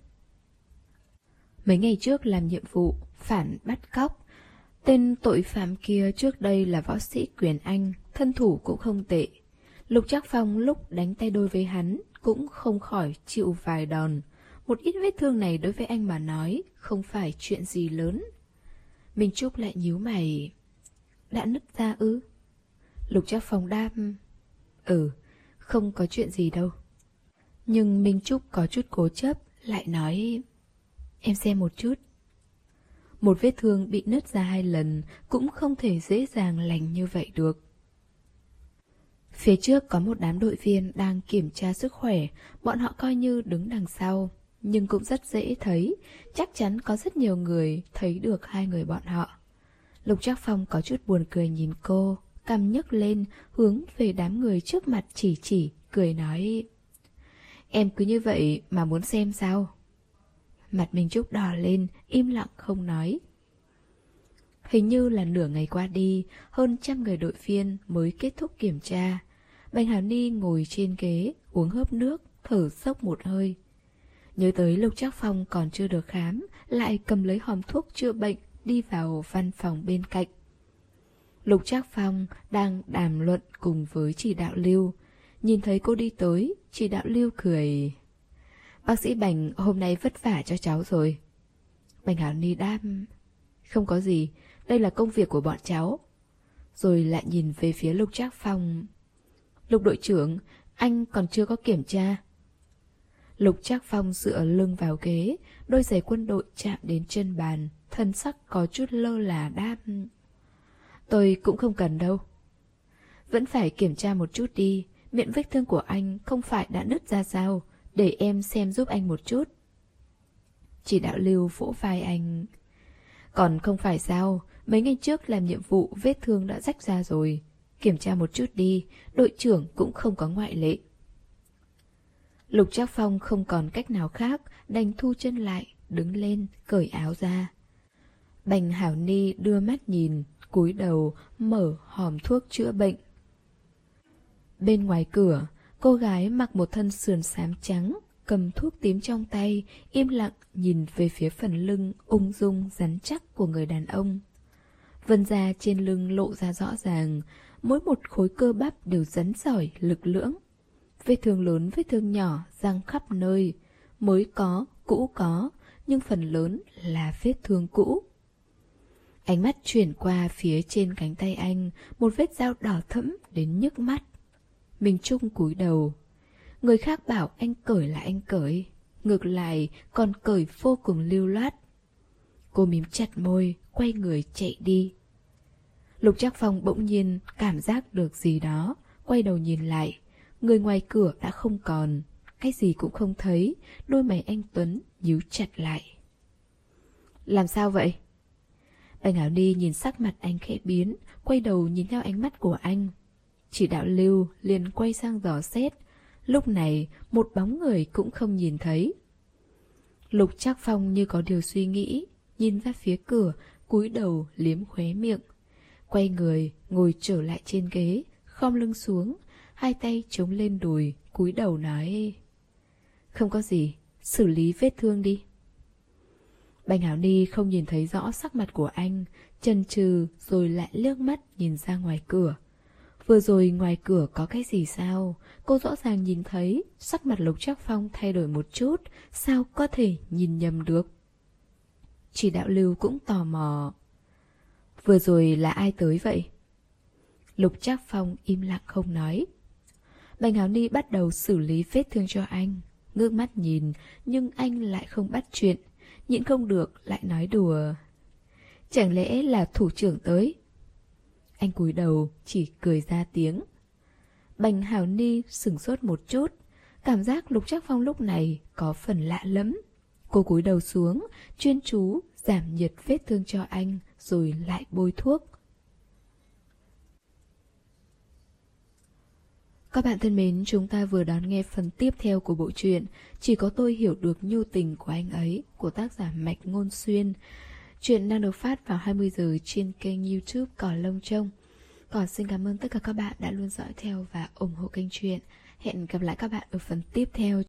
Mấy ngày trước làm nhiệm vụ phản bắt cóc, tên tội phạm kia trước đây là võ sĩ quyền Anh, thân thủ cũng không tệ. Lục Trác Phong lúc đánh tay đôi với hắn cũng không khỏi chịu vài đòn. Một ít vết thương này đối với anh mà nói không phải chuyện gì lớn. Minh Trúc lại nhíu mày. Đã nứt ra ư? Lục Trác Phong đáp: ừ, không có chuyện gì đâu. Nhưng Minh Trúc có chút cố chấp, lại nói: em xem một chút. Một vết thương bị nứt ra hai lần cũng không thể dễ dàng lành như vậy được. Phía trước có một đám đội viên đang kiểm tra sức khỏe, bọn họ coi như đứng đằng sau, nhưng cũng rất dễ thấy, chắc chắn có rất nhiều người thấy được hai người bọn họ. Lục Trác Phong có chút buồn cười nhìn cô, cằm nhấc lên, hướng về đám người trước mặt chỉ chỉ, cười nói: em cứ như vậy mà muốn xem sao? Mặt Minh Trúc đỏ lên, im lặng không nói. Hình như là nửa ngày qua đi, hơn trăm người đội viên mới kết thúc kiểm tra. Bành Hảo Ni ngồi trên ghế, uống hớp nước, thở sốc một hơi. Nhớ tới Lục Trác Phong còn chưa được khám, lại cầm lấy hòm thuốc chữa bệnh, đi vào văn phòng bên cạnh. Lục Trác Phong đang đàm luận cùng với chỉ đạo Lưu. Nhìn thấy cô đi tới, chỉ đạo Lưu cười: bác sĩ Bành hôm nay vất vả cho cháu rồi. Bành Hảo Ni đáp: không có gì, đây là công việc của bọn cháu. Rồi lại nhìn về phía Lục Trác Phong: Lục đội trưởng, anh còn chưa có kiểm tra. Lục Trác Phong dựa lưng vào ghế, đôi giày quân đội chạm đến chân bàn, thân sắc có chút lơ là đáp: tôi cũng không cần đâu. Vẫn phải kiểm tra một chút đi, miệng vết thương của anh không phải đã nứt ra sao, để em xem giúp anh một chút. Chỉ đạo Lưu vỗ vai anh: còn không phải sao, mấy ngày trước làm nhiệm vụ vết thương đã rách ra rồi. Kiểm tra một chút đi, đội trưởng cũng không có ngoại lệ. Lục Trác Phong không còn cách nào khác, đành thu chân lại, đứng lên, cởi áo ra. Bành Hảo Ni đưa mắt nhìn, cúi đầu, mở hòm thuốc chữa bệnh. Bên ngoài cửa, cô gái mặc một thân sườn xám trắng, cầm thuốc tím trong tay, im lặng nhìn về phía phần lưng ung dung rắn chắc của người đàn ông. Vân da trên lưng lộ ra rõ ràng, mỗi một khối cơ bắp đều rắn giỏi, lực lưỡng. Vết thương lớn, vết thương nhỏ, răng khắp nơi, mới có, cũ có, nhưng phần lớn là vết thương cũ. Ánh mắt chuyển qua phía trên cánh tay anh, một vết dao đỏ thẫm đến nhức mắt. Minh Trung cúi đầu. Người khác bảo anh cởi là anh cởi, ngược lại còn cởi vô cùng lưu loát. Cô mím chặt môi, quay người chạy đi. Lục Trác Phong bỗng nhiên cảm giác được gì đó, quay đầu nhìn lại. Người ngoài cửa đã không còn, cái gì cũng không thấy. Đôi mày anh Tuấn nhíu chặt lại. Làm sao vậy? Bạch Hảo Ni nhìn sắc mặt anh khẽ biến, quay đầu nhìn theo ánh mắt của anh. Chỉ đạo Lưu liền quay sang dò xét. Lúc này một bóng người cũng không nhìn thấy. Lục Trác Phong như có điều suy nghĩ, nhìn ra phía cửa, cúi đầu liếm khóe miệng. Quay người ngồi trở lại trên ghế, khom lưng xuống, hai tay chống lên đùi, cúi đầu nói: Không có gì, xử lý vết thương đi. Bạch Hảo Ni không nhìn thấy rõ sắc mặt của anh, chần chừ rồi lại liếc mắt nhìn ra ngoài cửa. Vừa rồi ngoài cửa có cái gì sao? Cô rõ ràng nhìn thấy sắc mặt Lục Trác Phong thay đổi một chút, sao có thể nhìn nhầm được? Chỉ đạo Lưu cũng tò mò. Vừa rồi là ai tới vậy? Lục Trác Phong im lặng không nói. Bạch Hảo Ni bắt đầu xử lý vết thương cho anh, ngước mắt nhìn, nhưng anh lại không bắt chuyện, nhịn không được lại nói đùa. Chẳng lẽ là thủ trưởng tới? Anh cúi đầu chỉ cười ra tiếng. Bạch Hảo Ni sửng sốt một chút, cảm giác Lục Trác Phong lúc này có phần lạ lắm. Cô cúi đầu xuống, chuyên chú giảm nhiệt vết thương cho anh, rồi lại bôi thuốc. Các bạn thân mến, chúng ta vừa đón nghe phần tiếp theo của bộ truyện Chỉ có tôi hiểu được nhu tình của anh ấy của tác giả Mạch Ngôn Xuyên. Chuyện đang được phát vào hai mươi giờ trên kênh YouTube Cỏ Lông Trông. Còn xin cảm ơn tất cả các bạn đã luôn dõi theo và ủng hộ kênh truyện. Hẹn gặp lại các bạn ở phần tiếp theo.